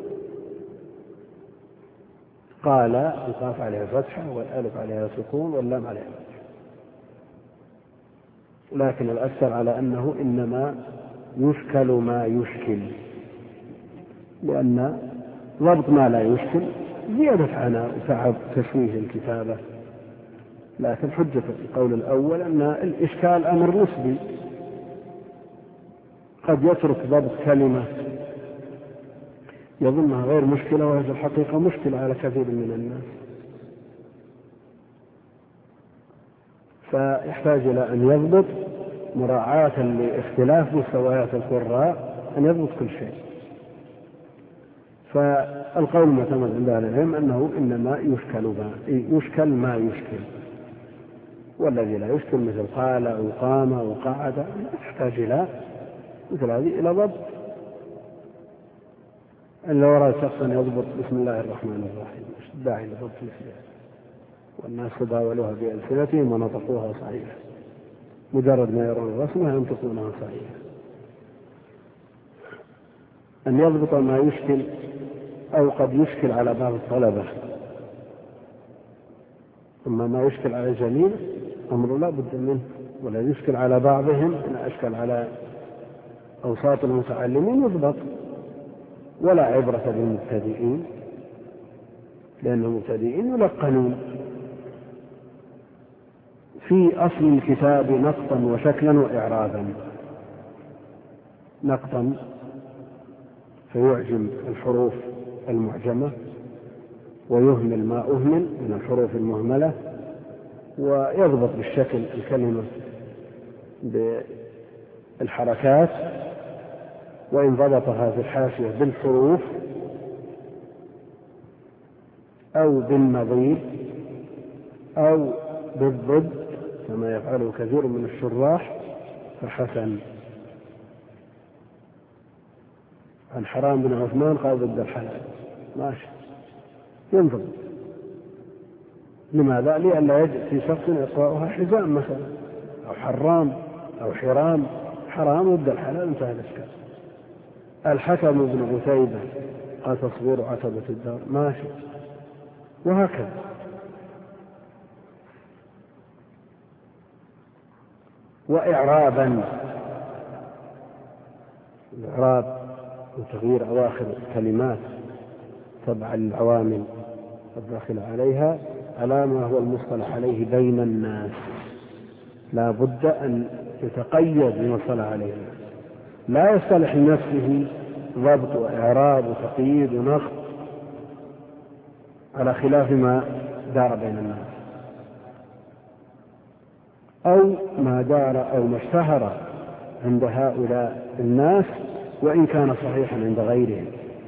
قال القاف عليها فتحة والألف عليها سكون واللام عليها فتحة، لكن الأكثر على أنه إنما يشكل ما يشكل، لأن ضبط ما لا يشكل زيادة عناء وتعب تشويه الكتابة، لكن حجة القول الأول أن الإشكال أمر نسبي، قد يترك ضبط كلمة يظنها غير مشكلة وهي في الحقيقة مشكلة على كثير من الناس، فيحتاج إلى أن يضبط مراعاة لاختلاف مستويات القراء، أن يضبط كل شيء. فالقول المعتمد عند أهل العلم أنه إنما يشكل ما يشكل، والذي لا يشكل مثل قال أو قام أو قعد يحتاج إلى مثل هذه إلى ضبط. إلا وراء شخصا يضبط بسم الله الرحمن الرحيم، داعي لضبط مثلها، والناس تداولوها بألسنتهم ونطقوها صحيحة، مجرد ما يرون الرسمة ينطقونها صحيحة. أن يضبط ما يشكل أو قد يشكل على بعض الطلبة، أما ما يشكل على الجميع أمر لا بد منه، ولا يشكل على بعضهم إن أشكل على أوساط المتعلمين يضبط. ولا عبرة بالمبتدئين، لأن المبتدئين يلقنون في أصل الكتاب نقطا وشكلا وإعرابا. نقطا فيعجم الحروف المعجمة ويهمل ما أهمل من الحروف المهملة، ويضبط بالشكل الكلمة بالحركات، وإن ضبطها في الحاشية بالحروف أو بالنظير أو بالضد كما يفعله كثير من الشراح فحسن. عن حرام بن عثمان قال ضد الحلال، ماشي ينضبط. لماذا؟ لئلا يجد في شخص يقرأها حزام مثلا، أو حرام أو حرام، حرام ضد الحلال، انتهى الإشكال. الحكم بن عتيبة قال تصغير عتبة الدار، ماشي، وهكذا. وإعرابا، الإعراب وتغيير أواخر الكلمات تبع العوامل الداخلة عليها على ما هو المصطلح عليه بين الناس، لا بد أن يتقيد بمصطلح عليه، لا يصطلح لنفسه ضبط وإعراب وتقييد ونقد على خلاف ما دار بين الناس، أو ما دار أو ما اشتهر عند هؤلاء الناس وإن كان صحيحا عند غيرهم.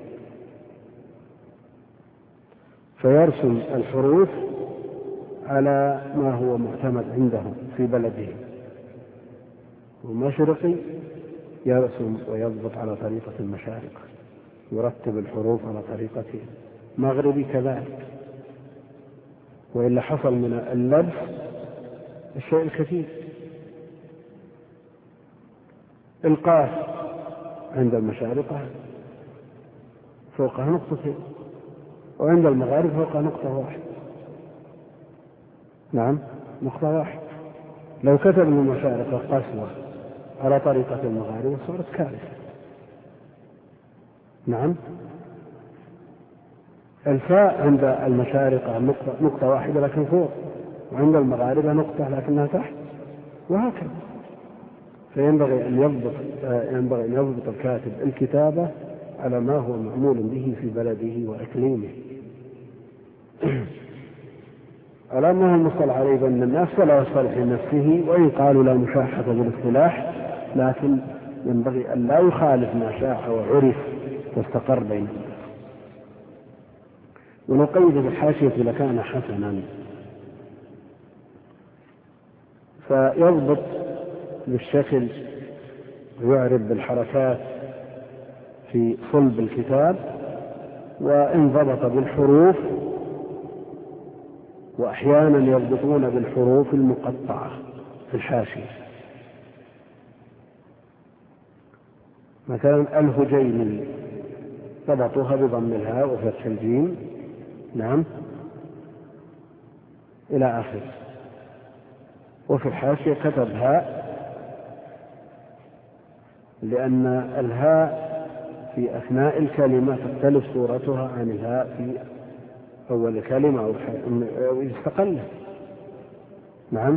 فيرسم الحروف على ما هو معتمد عندهم في بلده. ومشرقي يرسم ويضبط على طريقة المشارق، يرتب الحروف على طريقته. مغربي كذلك، وإلا حصل من اللبس الشيء الكثير. القاف عند المشارقة فوقها نقطتين، وعند المغارب فوقها نقطة واحدة. نعم، نقطة واحدة. لو كتب المشارقة قسوة على طريقة المغاربة صارت كارثة. نعم. الفاء عند المشارقة نقطة واحدة لكن فوق، وعند المغاربة نقطة لكنها تحت، وهكذا. فينبغي أن يضبط الكاتب الكتابة على ما هو معمول به في بلده وإقليمه، على ما هو المصطلح عليه بين الناس، فلا يصطلح لنفسه. وإن قالوا لا مشاحة بالاصطلاح، لكن ينبغي أن لا يخالف ما شاع وعرف واستقر بين الناس. ولو قيد بالحاشية لكان حسنا. فيضبط بالشكل ويعرف بالحركات في صلب الكتاب، وإن ضبط بالحروف، وأحيانا يضبطون بالحروف المقطعة في الحاشية. مثلا الهجيمي ضبطوها بضم الهاء وفتح الجيم، نعم، إلى آخر. وفي الحاشية كتب هاء، لأن الهاء في أثناء الكلمة تختلف صورتها عن الهاء في أول الكلمة أو استقلت. نعم.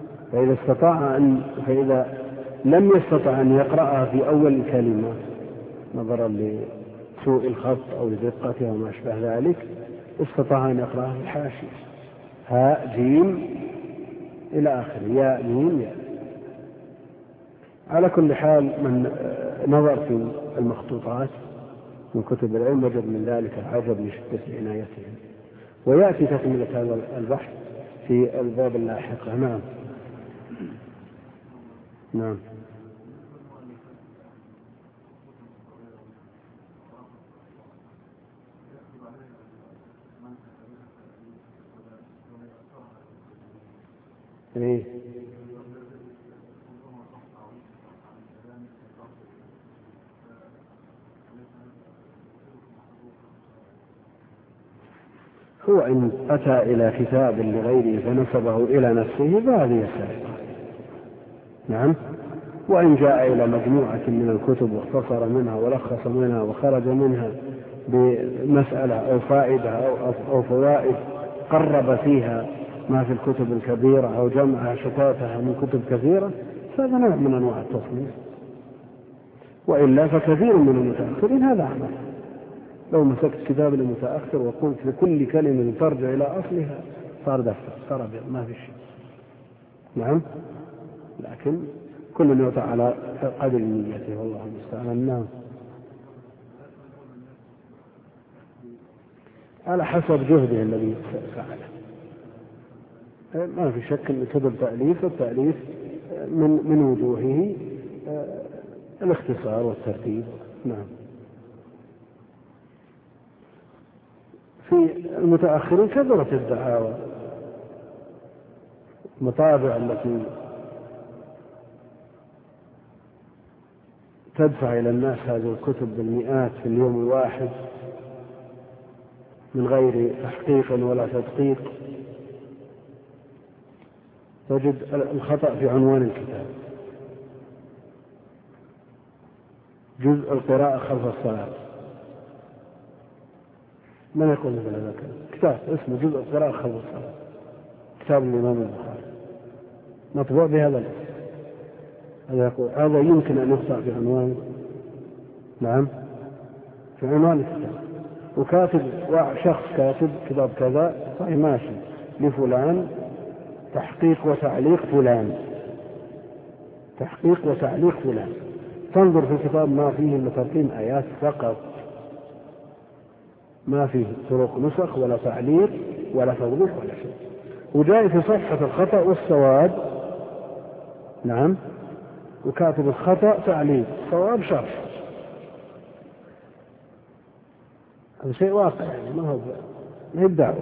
فإذا لم يستطع أن يقرأها في أول الكلمة نظرا لسوء الخط أو لدقتها وما أشبه ذلك، استطاع أن يقرأها في الحاشية هاء جيم إلى آخر ياء ميم ياء. على كل حال من نظر في المخطوطات من كتب العلم وجد من ذلك العجب لشدة عنايتهم، ويأتي تكملة هذا البحث في الباب اللاحق. نعم. نعم. إيه؟ هو إن أتى إلى كتاب لغيره فنسبه إلى نفسه فهذه السرقة. نعم. وإن جاء إلى مجموعة من الكتب واختصر منها ولخص منها وخرج منها بمسألة أو فائدة أو فوائد قرب فيها ما في الكتب الكبيرة أو جمع شتاتها من كتب كثيرة، فهذا نوع من أنواع التصنيف. وإلا فكثير من المتأخرين هذا عمل. لو مسكت كتاب المتأخر وقلت لكل كلمة ترجع إلى أصلها صار دفتر صار ما في شيء. نعم. لكن كل يعطى على قدر نيته والله المستعان. نعم. على حسب جهده الذي فعله. ما في شك أن كتب تأليف والتأليف من وجوهه الاختصار والترتيب. نعم. في المتأخرين كثرت الدعاوى، المطابع التي تدفع إلى الناس هذه الكتب بالمئات في اليوم الواحد من غير تحقيق ولا تدقيق. تجد الخطأ في عنوان الكتاب، جزء القراءة خلف الصلاة. من يقول مثل هذا كتاب اسمه جزء القراءة خلف الصلاة، كتاب الإمام البخاري مطبوع بهذا الاسم. هذا يمكن أن يخطأ في عنوان. نعم. في عنوان الكتاب وكاتب شخص كاتب كتاب كذا صحيح ماشي لفلان تحقيق وتعليق فلان، تحقيق وتعليق فلان. تنظر في الكتاب ما فيه إلا ترقيم آيات فقط، ما فيه طرق نسخ ولا تعليق ولا توضيح ولا شيء. وجاء في صفحة الخطأ والصواب. نعم. وكاتب الخطأ تعليق صواب شرح. هذا شيء واقع يعني ما هي الدعوة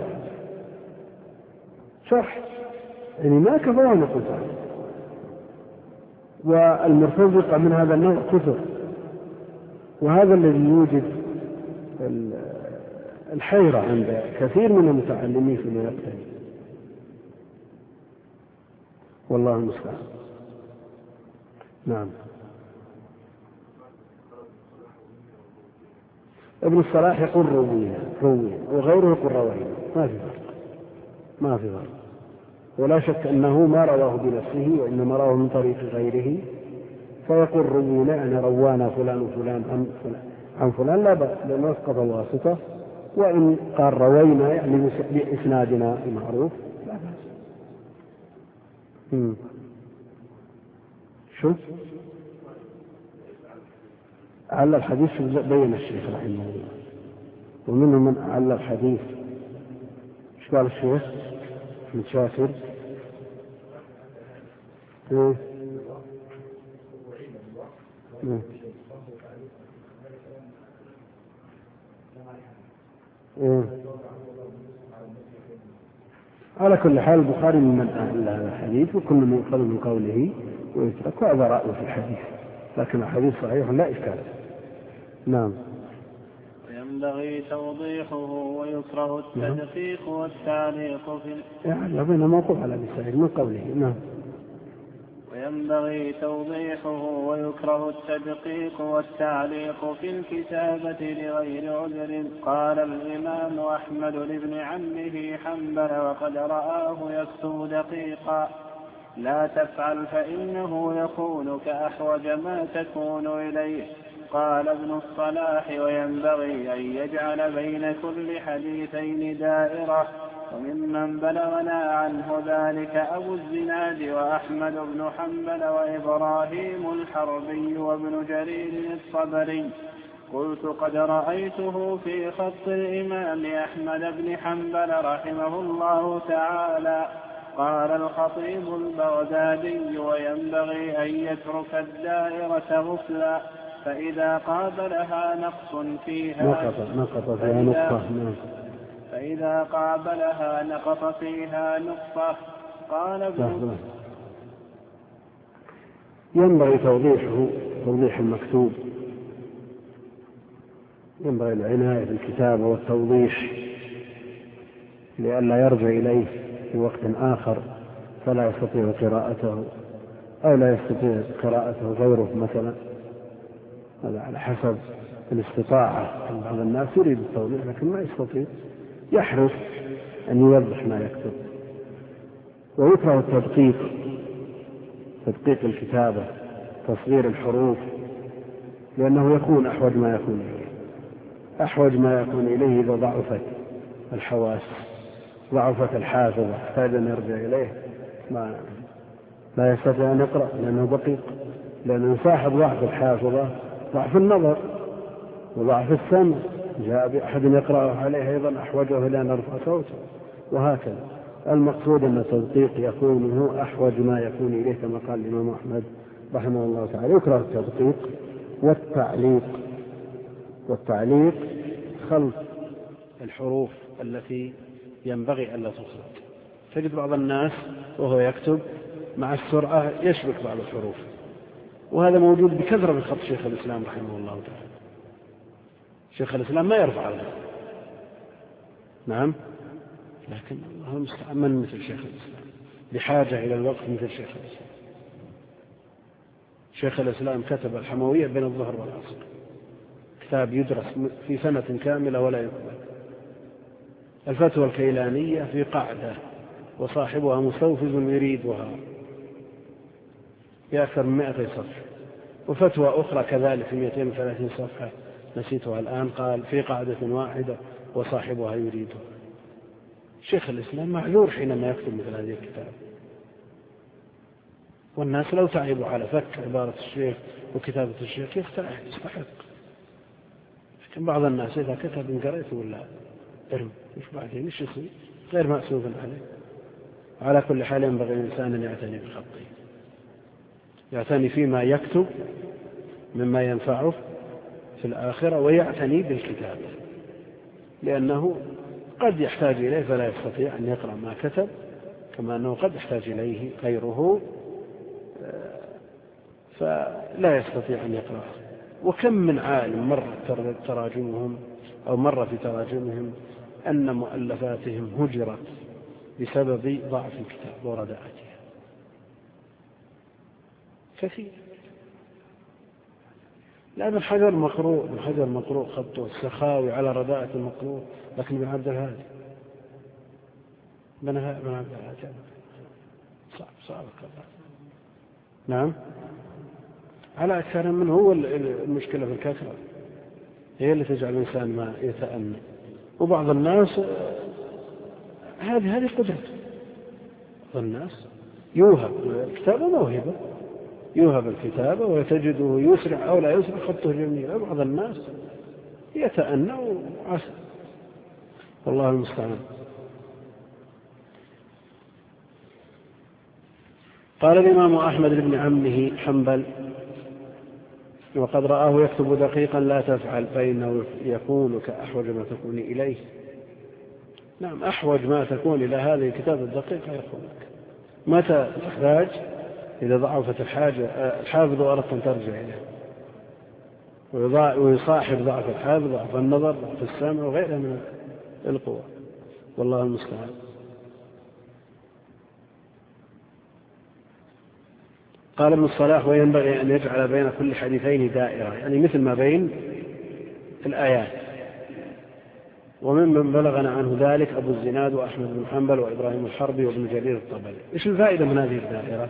شرح يعني ما كفاه نقول. والمرتزقة من هذا النوع كثر، وهذا الذي يوجد الحيرة عند كثير من المتعلمين فيما يبتدئ. والله المستعان. نعم. ابن الصلاح يقول روينا وغيره يقول روينا، ما في فرق. ما في فرق. ولا شك أنه ما رواه بنفسه وإنما رواه من طريق غيره، فيقول روينا يعني روانا فلان وفلان عن فلان لا بأس لأن أسقط الواسطة. وإن قال روينا يعني بإسنادنا المعروف لا بأس. شو على الحديث بين الشيخ رحمه الله، ومنهم من على الحديث. ايش قال الشيخ من شاكر؟ على كل حال البخاري من أهل هذا الحديث، وكل من يؤخذ من قوله ويترك، وهذا رأيه في الحديث، لكن الحديث صحيح لا إشكال. نعم. وينبغي توضيحه ويكره التدقيق والتعليق في يعني بين موقوف على أبي سعيد من قوله. نعم. وينبغي توضيحه، ويكره التدقيق والتعليق في الكتابة لغير عذر. قال الإمام أحمد لابن عمه حنبل وقد رآه يكتب دقيقا: لا تفعل فإنه يكون كأحوج ما تكون إليه. قال ابن الصلاح: وينبغي أن يجعل بين كل حديثين دائرة. وممن بلغنا عنه ذلك أبو الزناد وأحمد بن حنبل وإبراهيم الحربي وابن جرير الطبري. قلت: قد رأيته في خط الإمام أحمد بن حنبل رحمه الله تعالى. قال الخطيب البغدادي: وينبغي أن يترك الدائرة غفلا، فإذا قابلها نقص فيها فإذا قابلها نقص فيها نقصة. قال ابن ينبغي توضيح المكتوب، ينبغي العناية بالكتابة والتوضيح لئلا يرجع إليه في وقت آخر فلا يستطيع قراءته أو لا يستطيع قراءته غيره مثلا. هذا على حسب الاستطاعة. بعض الناس يريد التوضيح لكن ما يستطيع، يحرص أن يوضح ما يكتب. ويكره تدقيق الكتابة، تصغير الحروف، لأنه يكون أحوج ما يكون إليه إذا ضعفت الحواس، ضعفت الحافظة، احتاج أن يرجع إليه لا يستطيع أن يقرأ لأنه دقيق، لأنه صاحب ضعف الحافظة ضعف النظر وضعف السمع. جاء بأحد يقرأ عليه أيضا أحوجه إلى أن يرفع صوته، وهكذا. المقصود أن التدقيق يكون هو أحوج ما يكون إليه كما قال الإمام أحمد رحمه الله تعالى. يكره التدقيق والتعليق خلط الحروف التي ينبغي ألا تخلط. تجد بعض الناس وهو يكتب مع السرعة يشبك بعض الحروف، وهذا موجود بكثرة من خط شيخ الإسلام رحمه الله تعالى. شيخ الإسلام ما يرفع هذا، نعم، لكن الله المستعان من مثل شيخ الإسلام، بحاجة إلى الوقت مثل شيخ الإسلام. شيخ الإسلام كتب الحموية بين الظهر والعصر، كتاب يدرس في سنة كاملة ولا يقبل. الفتوى الكيلانية في قاعدة وصاحبها مستوفز يريدها بأكثر من 200 صفحة، وفتوى أخرى كذلك في 230 صفحة نسيتها الآن، قال في قاعدة واحدة وصاحبها يريدها. شيخ الإسلام معذور حينما يكتب مثل هذه الكتاب، والناس لو تعبوا على فك عبارة الشيخ وكتابة الشيخ يستحق. لكن بعض الناس إذا كتب إن قرأته ولا ارم مش بعدين مش يصير غير مأسوف عليه. على كل حال ينبغي الإنسان أن يعتني بخطه، يعتني فيما يكتب مما ينفعه في الآخرة، ويعتني بالكتابة، لأنه قد يحتاج إليه فلا يستطيع أن يقرأ ما كتب، كما أنه قد يحتاج إليه غيره فلا يستطيع أن يقرأ. وكم من عالم مر في تراجمهم أن مؤلفاتهم هجرت بسبب ضعف الكتاب ورداءتها، كثير. لأن الحجر مقروء خطه، السخاوي على رداءة المقروء، لكن ابن عبد الهادي صعب كذا. نعم، على أكثر من هو المشكلة في الكثرة هي اللي تجعل الإنسان ما يتأنى. وبعض الناس هذه قدرة، بعض الناس يوهب الكتابة موهبة، يوهب الكتابة وتجده يسرع أو لا يسرع خطه جميل. بعض الناس يتأنى وعسى، والله المستعان. قال الإمام أحمد بن عمه حنبل: وقد رآه يكتب دقيقا لا تفعل فإنه يكون كأحوج ما تكون إليه. نعم، أحوج ما تكون إلى هذه الكتاب الدقيقة يكونك. متى تحتاج؟ إذا ضعفت الحاجة الحافظ أردت أن ترجع إليه، ويصاحب ضعف الحافظ ضعف النظر ضعف السمع وغيرها من القوى، والله المستعان. قال ابن الصلاح: وينبغي أن يجعل بين كل حديثين دائرة، يعني مثل ما بين الآيات. وممن بلغنا عنه ذلك أبو الزناد وأحمد بن حنبل وإبراهيم الحربي وابن جرير الطبري. إيش الفائدة من هذه الدائرة؟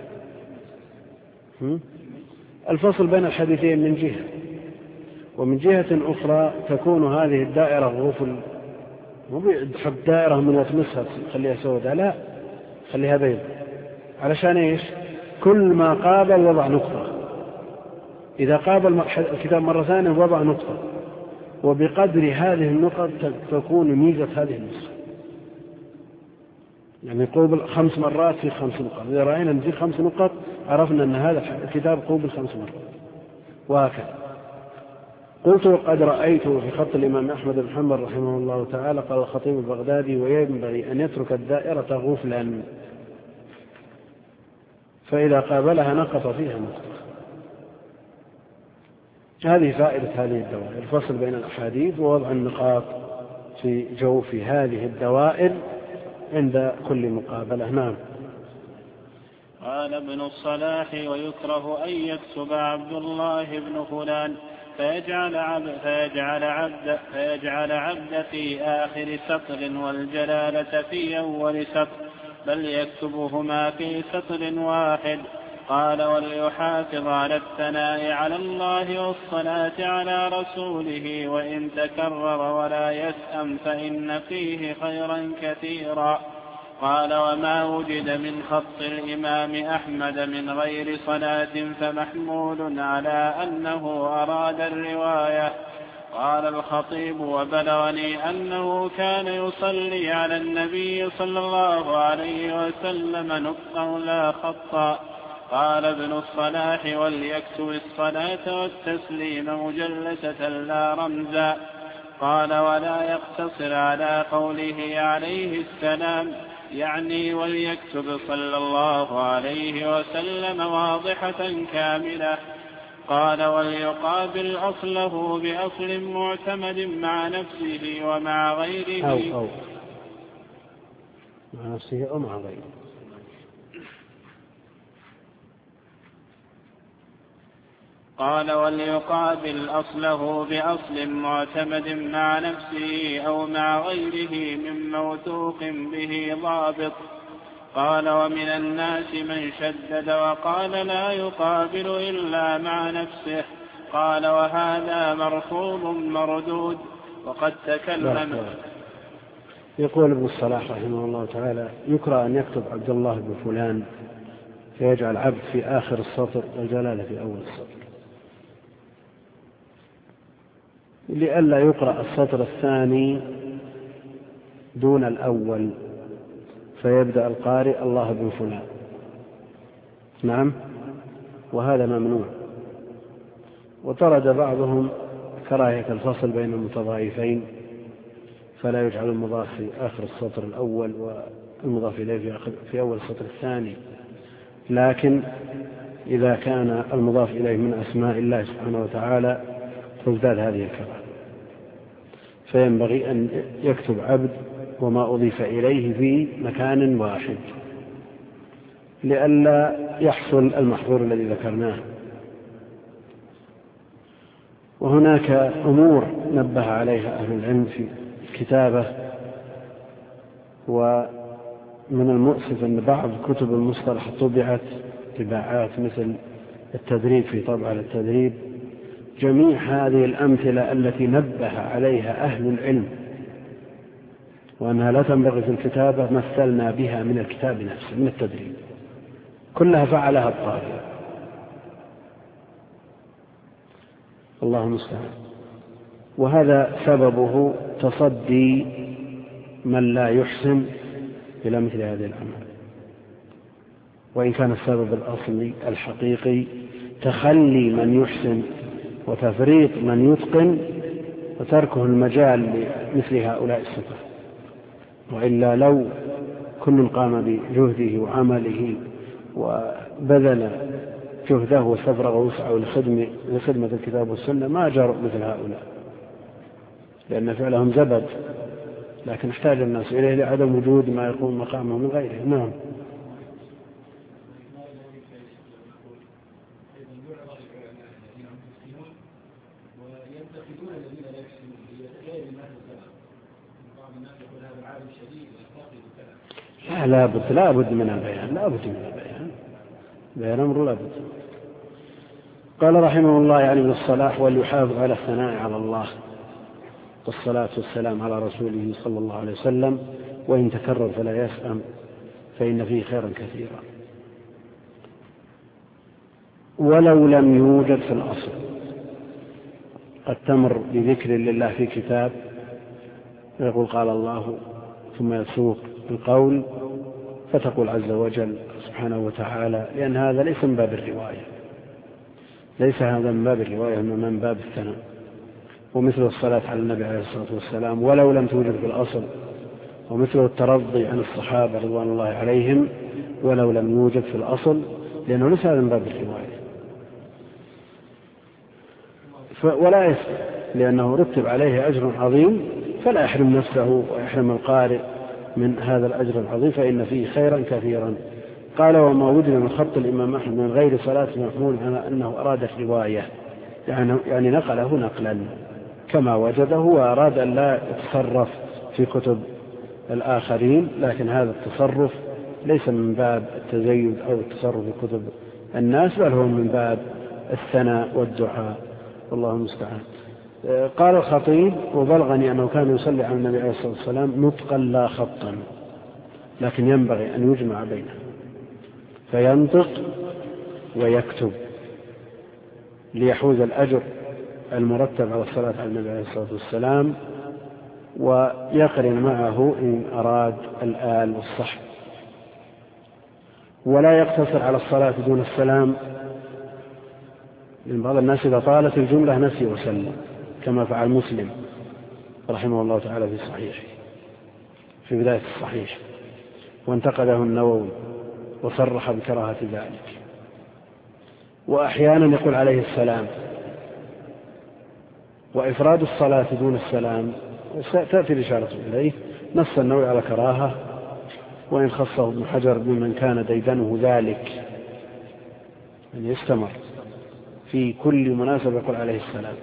الفصل بين الحديثين من جهة، ومن جهة أخرى تكون هذه الدائرة غفل، مو بتحط دائرة من وتمسها خليها سوداء، لا، خليها بيض، علشان إيش؟ كل ما قابل وضع نقطة، إذا قابل الكتاب مرة ثانية وضع نقطة، وبقدر هذه النقط تكون ميزة هذه النسخة. يعني قوبل 5 مرات في 5 نقط، إذا رأينا نزيد 5 نقط عرفنا أن هذا الكتاب قوبل 5 مرات، وهكذا. قلت: وقد رأيته في خط الإمام أحمد بن حنبل رحمه الله تعالى. قال الخطيب البغدادي: وينبغي أن يترك الدائرة غفلا، فإذا قابلها نقط فيها نقطة. هذه فائدة هذه الدوائر، الفصل بين الأحاديث ووضع النقاط في جوف هذه الدوائر عند كل مقابلة. نعم. قال ابن الصلاح: ويكره أن يكتب عبد الله بن فلان فيجعل عبد في آخر سطر والجلالة في أول سطر، بل يكتبهما في سطر واحد. قال: وليحافظ على الثناء على الله والصلاة على رسوله وإن تكرر ولا يسأم فإن فيه خيرا كثيرا. قال: وما وجد من خط الإمام أحمد من غير صلاة فمحمول على أنه أراد الرواية. قال الخطيب: وبلغني أنه كان يصلي على النبي صلى الله عليه وسلم نطقا لا خطا. قال ابن الصلاح: وليكتب الصلاة والتسليم مجلسة لا رمزا. قال: ولا يقتصر على قوله عليه السلام، يعني وليكتب صلى الله عليه وسلم واضحة كاملة. قال: وليقابل أصله بأصل معتمد مع نفسه ومع غيره أو مع نفسه أو مع غيره. قال: وليقابل أصله بأصل معتمد مع نفسه أو مع غيره من موثوق به ضابط. قال: ومن الناس من شدد وقال لا يقابل إلا مع نفسه. قال: وهذا مرفوض مردود. وقد تكلم. يقول ابن الصلاح رحمه الله تعالى: يكره أن يكتب عبد الله بن فلان فيجعل عبد في آخر السطر والجلالة في أول السطر، لئلا يقرأ السطر الثاني دون الأول فيبدأ القارئ الله بن فلان. نعم، وهذا ممنوع. وطرد بعضهم كراهية الفصل بين المتضايفين، فلا يجعل المضاف في آخر السطر الأول والمضاف إليه في أول السطر الثاني، لكن إذا كان المضاف إليه من أسماء الله سبحانه وتعالى تزداد هذه الكراهة، فينبغي أن يكتب عبد وما أضيف إليه في مكان واحد لئلا يحصل المحظور الذي ذكرناه. وهناك أمور نبه عليها أهل العلم في الكتابة، ومن المؤسف أن بعض كتب المصطلح طبعت طباعات مثل التدريب في طبع التدريب. جميع هذه الأمثلة التي نبه عليها أهل العلم وأنها لا تنبغي في الكتابة مثلنا بها من الكتاب نفسه، من التدريب، كلها فعلها الطاغية، الله المستعان. وهذا سببه تصدي من لا يحسن إلى مثل هذه الأعمال، وإن كان السبب الأصلي الحقيقي تخلي من يحسن وتفريط من يتقن وتركه المجال لمثل هؤلاء الصفات. وإلا لو كل قام بجهده وعمله وبذل جهده واستفرغ وسعه لخدمة الكتاب والسنة ما جرؤ مثل هؤلاء، لأن فعلهم زبد، لكن احتاج الناس إليه لعدم وجود ما يقوم مقامه من غيره. نعم. لابد من البيان بيان أمر لابد. قال رحمه الله يعني من الصلاح وليحافظ على الثناء على الله والصلاة والسلام على رسوله صلى الله عليه وسلم، وإن تكرر فلا يسأم فإن فيه خيرا كثيرا. ولو لم يوجد في الأصل، قد تمر بذكر لله في كتاب يقول قال الله ثم يسوق القول فتقول عز وجل سبحانه وتعالى، لأن هذا ليس من باب الرواية، ليس هذا من باب الرواية إنما من باب الثناء. ومثل الصلاة على النبي عليه الصلاة والسلام ولو لم توجد في الأصل، ومثل الترضي عن الصحابة رضوان الله عليهم ولو لم يوجد في الأصل، لأنه ليس هذا من باب الرواية. ولا يسأل لأنه رتب عليه أجر عظيم، فلا يحرم نفسه ويحرم القارئ من هذا الأجر العظيم، فإن فيه خيرا كثيرا. قال وما وجد من خط الإمام أحمد من غير صلاة محمول على أنه أراد الرواية، يعني نقله نقلا كما وجده، وأراد أن لا يتصرف في كتب الآخرين، لكن هذا التصرف ليس من باب التزيد أو التصرف في كتب الناس، بل هو من باب الثناء والدعاء، والله المستعان. قال الخطيب وبلغني أنه كان يصلي على النبي عليه الصلاة والسلام نطقا لا خطا، لكن ينبغي أن يجمع بينه فينطق ويكتب ليحوز الأجر المرتب على الصلاة على النبي عليه الصلاة والسلام، ويقرن معه إن أراد الآل والصحب. ولا يقتصر على الصلاة دون السلام، لأن بعض الناس إذا طالت الجملة نسي وسلم، كما فعل مسلم رحمه الله تعالى في صحيحه في بداية الصحيح، وانتقده النووي وصرح بكراهة ذلك. وأحيانا يقول عليه السلام. وإفراد الصلاة دون السلام تأتي الإشارة إليه، نص النووي على كراهة، وإن خصه ابن حجر بمن كان ديدنه ذلك، أن يستمر في كل مناسبة يقول عليه السلام،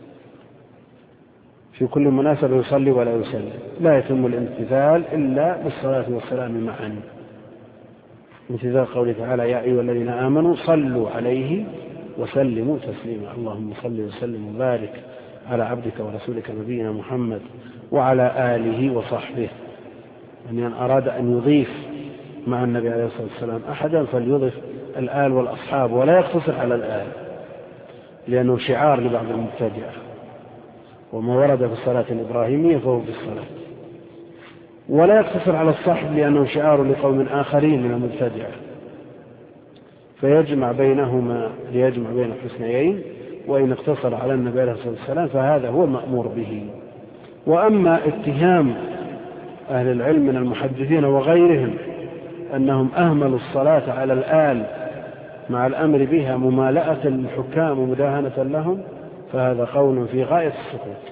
في كل مناسبة يصلي ولا يسلم، لا يتم الامتثال إلا بالصلاة والسلام معا، امتثال قوله تعالى يا أيها الذين آمنوا صلوا عليه وسلموا تسليما. اللهم صل وسلم وبارك على عبدك ورسولك نبينا محمد وعلى آله وصحبه. يعني أن أراد أن يضيف مع النبي عليه الصلاة والسلام أحدا فليضيف الآل والأصحاب، ولا يقتصر على الآل لأنه شعار لبعض المبتدعة، وما ورد في الصلاة الإبراهيمية فهو في الصلاة. ولا يقتصر على الصحب لأنه شعار لقوم آخرين من المبتدعة، فيجمع بينهما ليجمع بين الحسنيين. وإن اقتصر على النبي عليه الصلاة والسلام فهذا هو المأمور به. وأما اتهام أهل العلم من المحدثين وغيرهم أنهم أهملوا الصلاة على الآل مع الأمر بها ممالأة الحكام ومداهنة لهم، فهذا قول في غاية السقوط،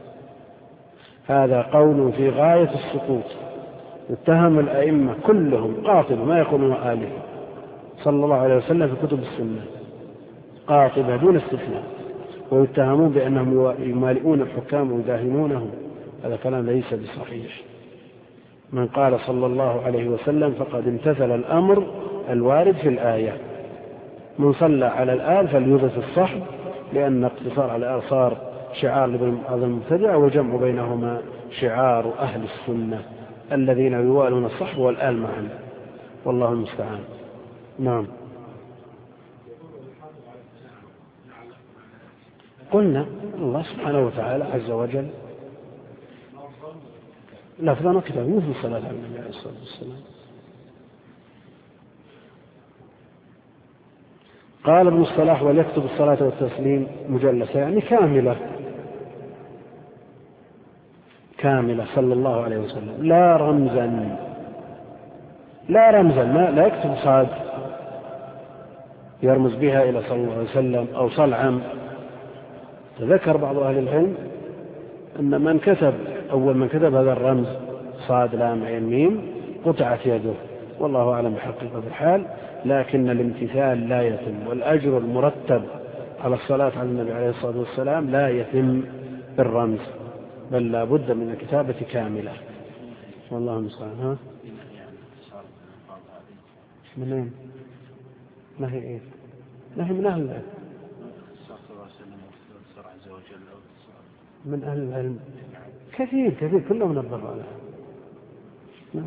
هذا قول في غاية السقوط. اتهم الأئمة كلهم قاطبة ما يقولون آله صلى الله عليه وسلم في كتب السنة، قاطبة دون استثناء، ويتهمون بأنهم يمالئون الحكام ويداهنونهم. هذا كلام ليس بصحيح. من قال صلى الله عليه وسلم فقد امتثل الأمر الوارد في الآية. من صلى على الآل فليضف الصحب، لأن اقتصار على الآل صار شعار لابن المبتدع، والجمع بينهما شعار أهل السنة الذين يوالون الصحب والآل معا، والله المستعان. نعم. قلنا الله سبحانه وتعالى عز وجل لفظنا كتاب مثل الصلاة على النبي عليه الصلاة والسلام. قال ابن الصلاح وليكتب الصلاة والتسليم مجلسة، يعني كاملة صلى الله عليه وسلم، لا رمزا لا يكتب صاد يرمز بها إلى صلى الله عليه وسلم أو صلعم. تذكر بعض أهل العلم أن من كتب هذا الرمز صاد لام عين ميم قطعت يده، والله أعلم بحقيقة الحال، لكن الامتثال لا يتم، والأجر المرتب على الصلاة على النبي عليه الصلاة والسلام لا يتم بالرمز، بل لا بد من الكتابة كاملة، والله المستعان. منين؟ ما هي إيه؟ ما هي من أهل العلم. من أهل العلم كثير كلهم نبهوا على نعم.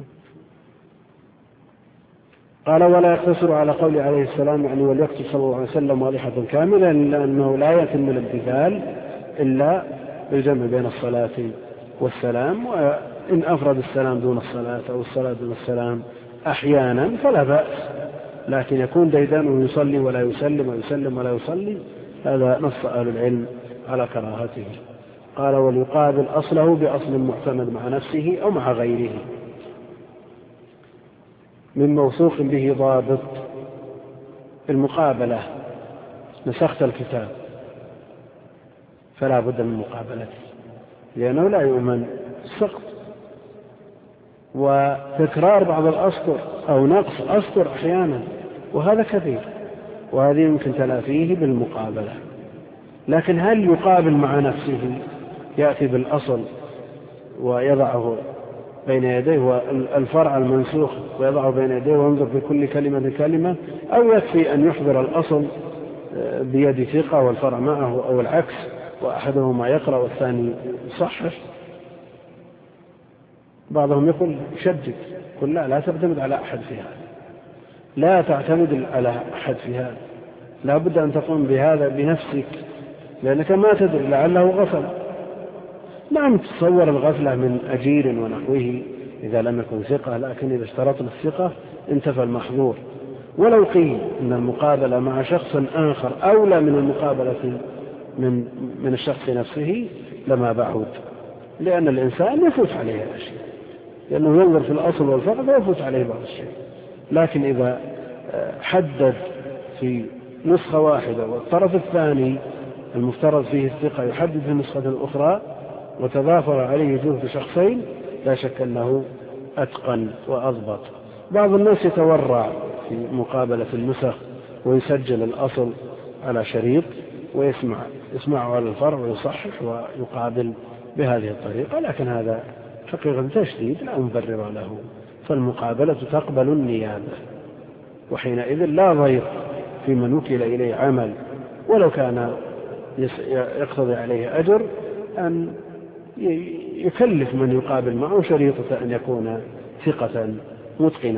قال ولا يقتصر على قول عليه السلام يعني وليكتب صلى الله عليه وسلم واضحة كاملة لأنه لا يتم الامتثال إلا بالجمع بين الصلاة والسلام، وإن أفرد السلام دون الصلاة أو الصلاة دون السلام أحيانا فلا بأس، لكن يكون ديدانه يصلي ولا يسلم ويسلم ولا يصلي هذا نص أهل العلم على كراهته. قال وليقابل أصله بأصل معتمد مع نفسه أو مع غيره من موثوق به ضابط. المقابلة نسخت الكتاب فلا بد من مقابلته لأنه لا يؤمن السقط، وتكرار بعض الأسطر أو نقص أسطر أحيانا وهذا كثير، وهذه يمكن تلافيه بالمقابلة. لكن هل يقابل مع نفسه يأتي بالأصل ويضعه بين يديه والفرع المنسوخ ويضعه بين يديه وينظر في كل كلمة كلمة، أو يكفي أن يحضر الأصل بيد ثقة والفرع معه أو العكس وأحدهما يقرأ والثاني يصحح؟ بعضهم يقول شدد، قل لا تعتمد على أحد في هذا، لا تعتمد على أحد في هذا، لا بد أن تقوم بهذا بنفسك لأنك ما تدري لعله غفل. نعم تصور الغفلة من أجير ونحوه إذا لم يكن ثقة، لكن إذا اشترطنا الثقة انتفى المحظور. ولو قيل أن المقابلة مع شخص آخر أولى من المقابلة من الشخص نفسه لما بعود، لأن الإنسان يفوت عليه الأشياء لأنه ينظر في الأصل والفرع فيفوت عليه بعض الشيء. لكن إذا حدد في نسخة واحدة والطرف الثاني المفترض فيه الثقة يحدد في النسخة الأخرى وتضافر عليه جهد شخصين لا شك أنه أتقن وأضبط. بعض الناس يتورع في مقابلة النسخ ويسجل الأصل على شريط ويسمعه على الفرع ويصحح ويقابل بهذه الطريقة، لكن هذا حقيقة تشديد لا مبرر له، فالمقابلة تقبل النيابة، وحينئذ لا ضير في من وكل إليه عمل ولو كان يقتضي عليه أجر أن يكلف من يقابل معه شريطة أن يكون ثقة متقنا.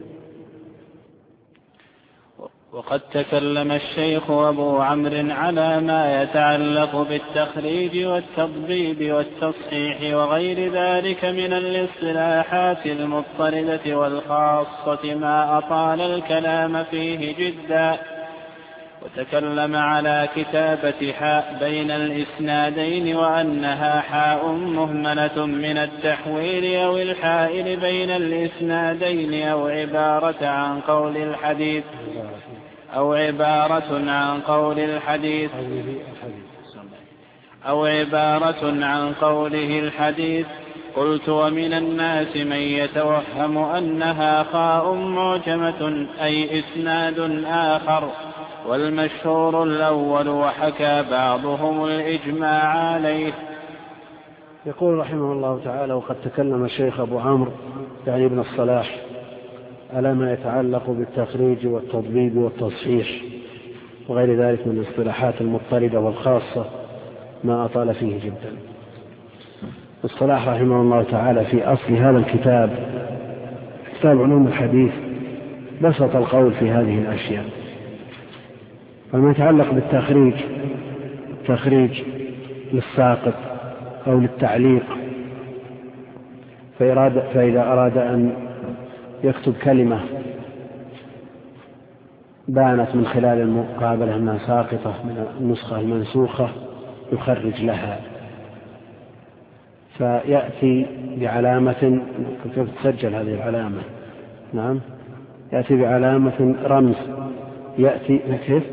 وقد تكلم الشيخ أبو عمرو على ما يتعلق بالتخريج والتضبيب والتصحيح وغير ذلك من الاصطلاحات المضطردة والخاصة ما أطال الكلام فيه جدا، وتكلم على كتابة حاء بين الإسنادين وأنها حاء مهملة من التحويل أو الحائل بين الإسنادين أو عبارة عن قول الحديث. قلت ومن الناس من يتوهم أنها خاء معجمة أي إسناد آخر، والمشهور الأول وحكى بعضهم الإجماع عليه. يقول رحمه الله تعالى وقد تكلم الشيخ أبو عمرو يعني ابن الصلاح على ما يتعلق بالتخريج والتضبيب والتصحيح وغير ذلك من الاصطلاحات المضطردة والخاصة ما أطال فيه جدا. الصلاح رحمه الله تعالى في أصل هذا الكتاب كتاب علوم الحديث بسط القول في هذه الأشياء. فما يتعلق بالتخريج للساقط أو للتعليق، فإذا أراد أن يكتب كلمة بانت من خلال المقابلة أنها ساقطة من النسخة المنسوخة يخرج لها، فيأتي بعلامة كيف تسجل هذه العلامة؟ نعم يأتي بعلامة رمز، يأتي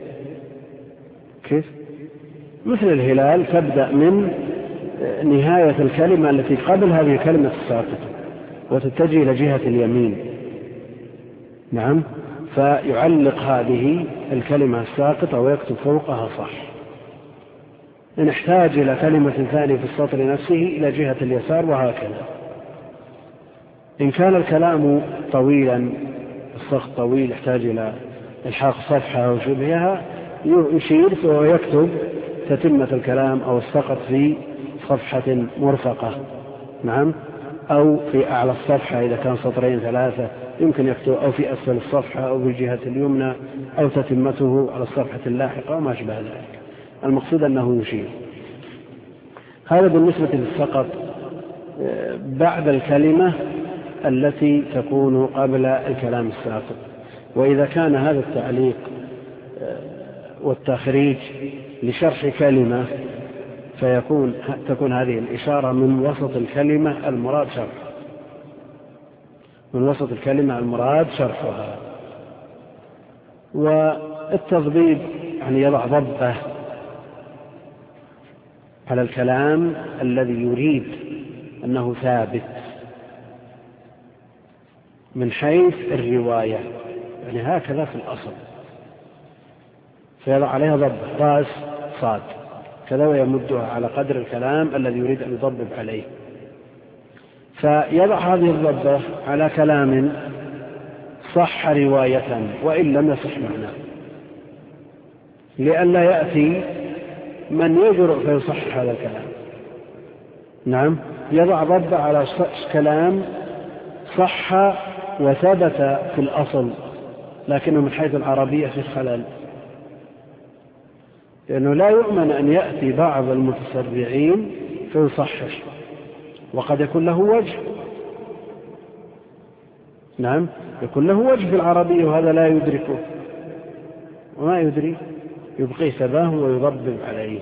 كيف مثل الهلال تبدأ من نهاية الكلمة التي قبل هذه الكلمة الساقطة وتتجه إلى جهة اليمين. نعم فيعلق هذه الكلمة الساقطة ويكتب فوقها صح. إن احتاج إلى كلمة ثانية في السطر نفسه إلى جهة اليسار، وهكذا. إن كان الكلام طويلا السقط طويل يحتاج إلى إلحاق صفحة أو شبهها يشير ويكتب تتمة الكلام أو السقط في صفحة مرفقة. نعم. أو في أعلى الصفحة إذا كان سطرين 3 يمكن يكتب، أو في أسفل الصفحة أو في الجهة اليمنى، أو تتمته على الصفحة اللاحقة وما شبه ذلك. المقصود أنه يشير. هذا بالنسبة للسقط بعد الكلمة التي تكون قبل الكلام الساقط. وإذا كان هذا التعليق والتخريج لشرح كلمة تكون هذه الإشارة من وسط الكلمة المراد شرحها، من وسط الكلمة المراد شرحها. والتضبيب يعني يضع ضبة على الكلام الذي يريد أنه ثابت من حيث الرواية، يعني هكذا في الأصل، فيضع عليها ضبة راس صاد كذا ويمدها على قدر الكلام الذي يريد أن يضبب عليه. فيضع هذه الضبة على كلام صح رواية وإن لم يصح معناه، لئلا يأتي من يجرؤ فيصحح هذا الكلام. نعم. يضع ضبة على كلام صح وثبت في الأصل لكنه من حيث العربية في خلل، لأنه لا يؤمن أن يأتي بعض المتسرعين فيصحح وقد يكون له وجه. نعم. يكون له وجه في العربية وهذا لا يدركه، وما يدري يبقيه ثباه ويضبب عليه.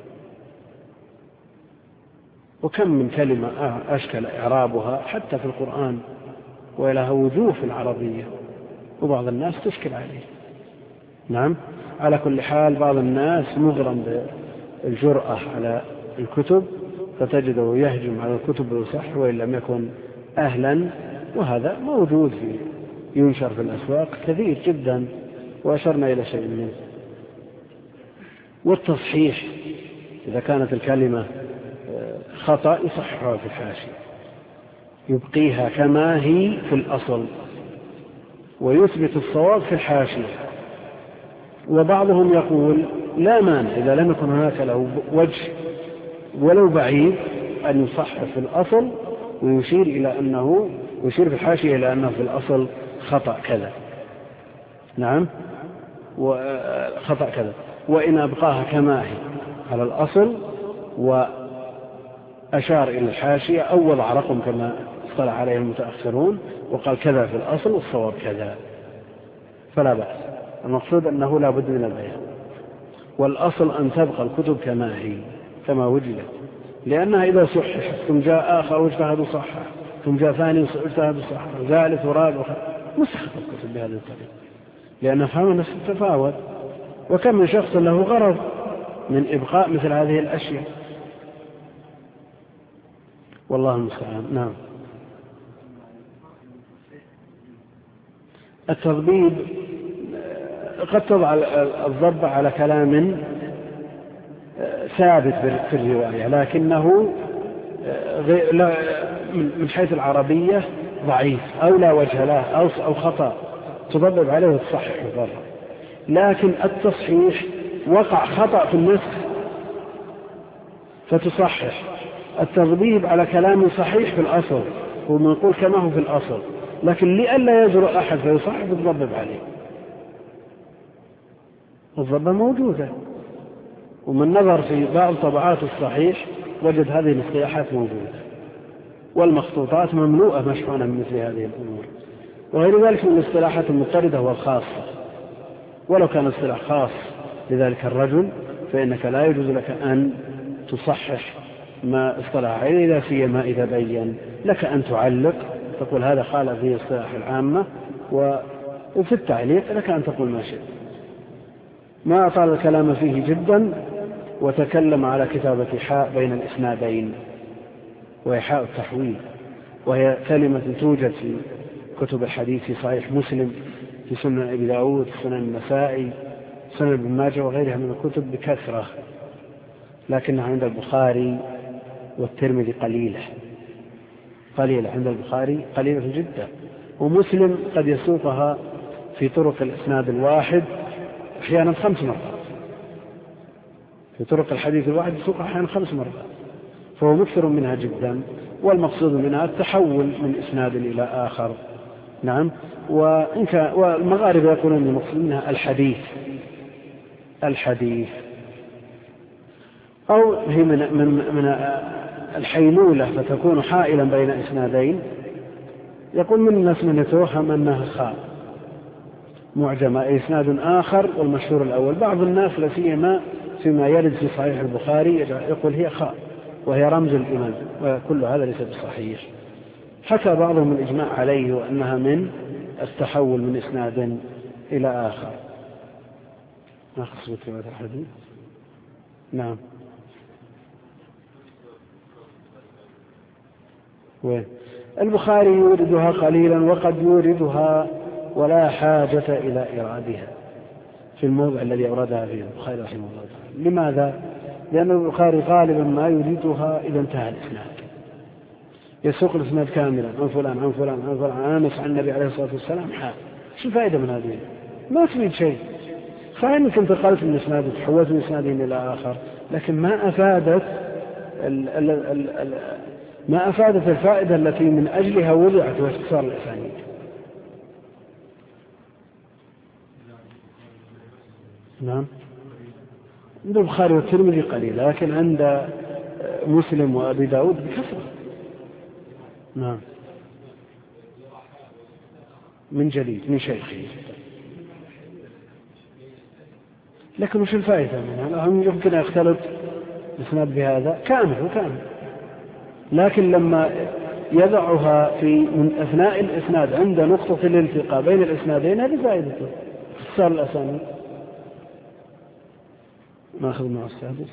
وكم من كلمة أشكل إعرابها حتى في القرآن ولها وجوه في العربية وبعض الناس تشكل عليه. نعم. على كل حال بعض الناس مغرم بالجرأة على الكتب فتجده يهجم على الكتب ويصح وإن لم يكن أهلا، وهذا موجود ينشر في الأسواق كثير جدا وأشرنا إلى شيء منه. والتصحيح إذا كانت الكلمة خطأ يصححها في الحاشية، يبقيها كما هي في الأصل ويثبت الصواب في الحاشية. وبعضهم يقول لا مانع إذا لم يكن هناك له وجه ولو بعيد أن يصحح في الأصل ويشير إلى أنه يشير في الحاشية إلى أنه في الأصل خطأ كذا. نعم. وخطأ كذا، وإن أبقاها كما هي على الأصل وأشار إلى الحاشية أو وضع رقم كما اصطلح عليه المتأخرون وقال كذا في الأصل والصواب كذا فلا بأس. المقصود أنه لا بد من البيان، والأصل أن تبقى الكتب كما هي كما وجدت، لأنها إذا صححت ثم جاء آخر واجتهد صحح ثم جاء ثاني واجتهد صحح ثالث ورابع مستحق الكتب بهذه الطريقة، لأن فهمنا تتفاوت. وكم من شخص له غرض من إبقاء مثل هذه الأشياء، والله المستعان. نعم. التضبيب قد تضع الضبط على كلام ثابت في الرواية لكنه من حيث العربية ضعيف أو لا وجه له أو خطأ تضبب عليه وتصحح برا. لكن التصحيح وقع خطأ في النسخ فتصحح. التضبيب على كلام صحيح في الأصل ومنقول كما هو في الأصل، لكن لئلا يجرؤ أحد فيصحح وتضبب عليه. الضبة موجودة، ومن نظر في بعض طبعات الصحيح وجد هذه الاصطلاحات موجودة، والمخطوطات مملوءة مشحونة من مثل هذه الأمور. وغير ذلك من الاصطلاحات المضطردة والخاصة، ولو كان اصطلاح خاص لذلك الرجل فإنك لا يجوز لك أن تصحح ما اصطلح عليه، لا سيما إذا بين لك أن تعلق تقول هذا خالف في اصطلاح العامة، وفي التعليق لك أن تقول ما شئت. ما أطال الكلام فيه جدا، وتكلم على كتابة حاء بين الإسنادين، وهي حاء التحويل، وهي كلمة توجد في كتب الحديث في صحيح مسلم، في سنن أبي داود، في سنن النسائي، سنن ابن ماجه وغيرها من الكتب بكثرة، لكنها عند البخاري والترمذي قليلة عند البخاري قليلة جدا، ومسلم قد يسوقها في طرق الإسناد الواحد أحيانا 5 مرات، في طرق الحديث الواحد يسوقها أحيانا 5 مرات، فهو مكثر منها جدا، والمقصود منها التحول من إسناد إلى آخر. نعم. والمغاربة يقولون المقصود منها الحديث، أو هي من الحيلولة، فتكون حائلا بين إسنادين. يقول من الناس من يتوهم أنها خاء معجمة أي إسناد آخر والمشهور الأول. بعض الناس لا سيما فيما يرد في صحيح البخاري يقول هي خاء وهي رمز الإمام، وكل هذا ليس بصحيح. حكى بعضهم الإجماع عليه وأنها من التحول من إسناد إلى آخر. ما خصوص رواية الحديث. نعم. وين البخاري يوردها قليلا وقد يوردها ولا حاجة إلى إرادها في الموضع الذي أوردها فيه البخاري رحمه الله تعالى. لماذا؟ لأن البخاري غالبا ما يريدها إذا انتهى الإسناد، يسوق الإسناد كاملا عن فلان عن فلان عن فلان عن أنس عن النبي عليه الصلاة والسلام. شو الفائدة من هذه؟ ما تريد شيء، صحيح أنك انتقلت من إسناد وتحولت من إسناد إلى آخر، لكن ما أفادت الفائدة التي من أجلها وضعت واختصار الأسانيد. نعم. عند البخاري والترمذي قليل، لكن عند مسلم وأبي داود بكثرة. نعم. من جديد من شيخه، لكن وش الفائدة منها؟ يمكن أن يختلط الإسناد بهذا كامل، لكن لما يضعها من أثناء الإسناد عند نقطة الالتقاء بين الإسنادين هذه فائدته اختصار الأسانيد. ناخذ مع السادس.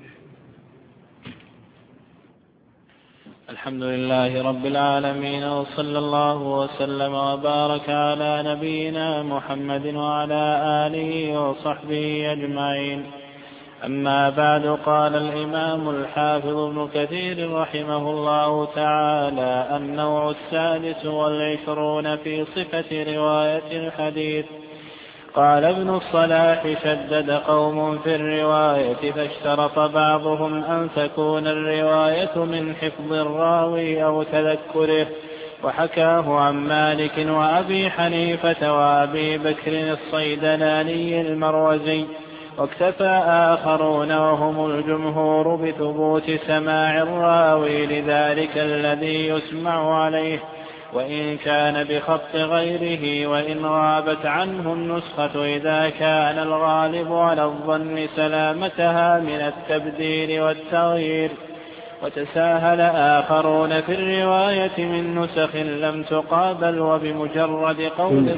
الحمد لله رب العالمين، وصلى الله وسلم وبارك على نبينا محمد وعلى آله وصحبه أجمعين. أما بعد، قال الإمام الحافظ ابن كثير رحمه الله تعالى: النوع 26 في صفة رواية الحديث. قال ابن الصلاح: شدد قوم في الرواية، فاشترط بعضهم أن تكون الرواية من حفظ الراوي أو تذكره، وحكاه عن مالك وأبي حنيفة وأبي بكر الصيدلاني المروزي. واكتفى آخرون وهم الجمهور بثبوت سماع الراوي لذلك الذي يسمع عليه، وإن كان بخط غيره، وإن غابت عنه النسخة، إذا كان الغالب على الظن سلامتها من التبديل والتغيير. وتساهل آخرون في الرواية من نسخ لم تقابل، وبمجرد قول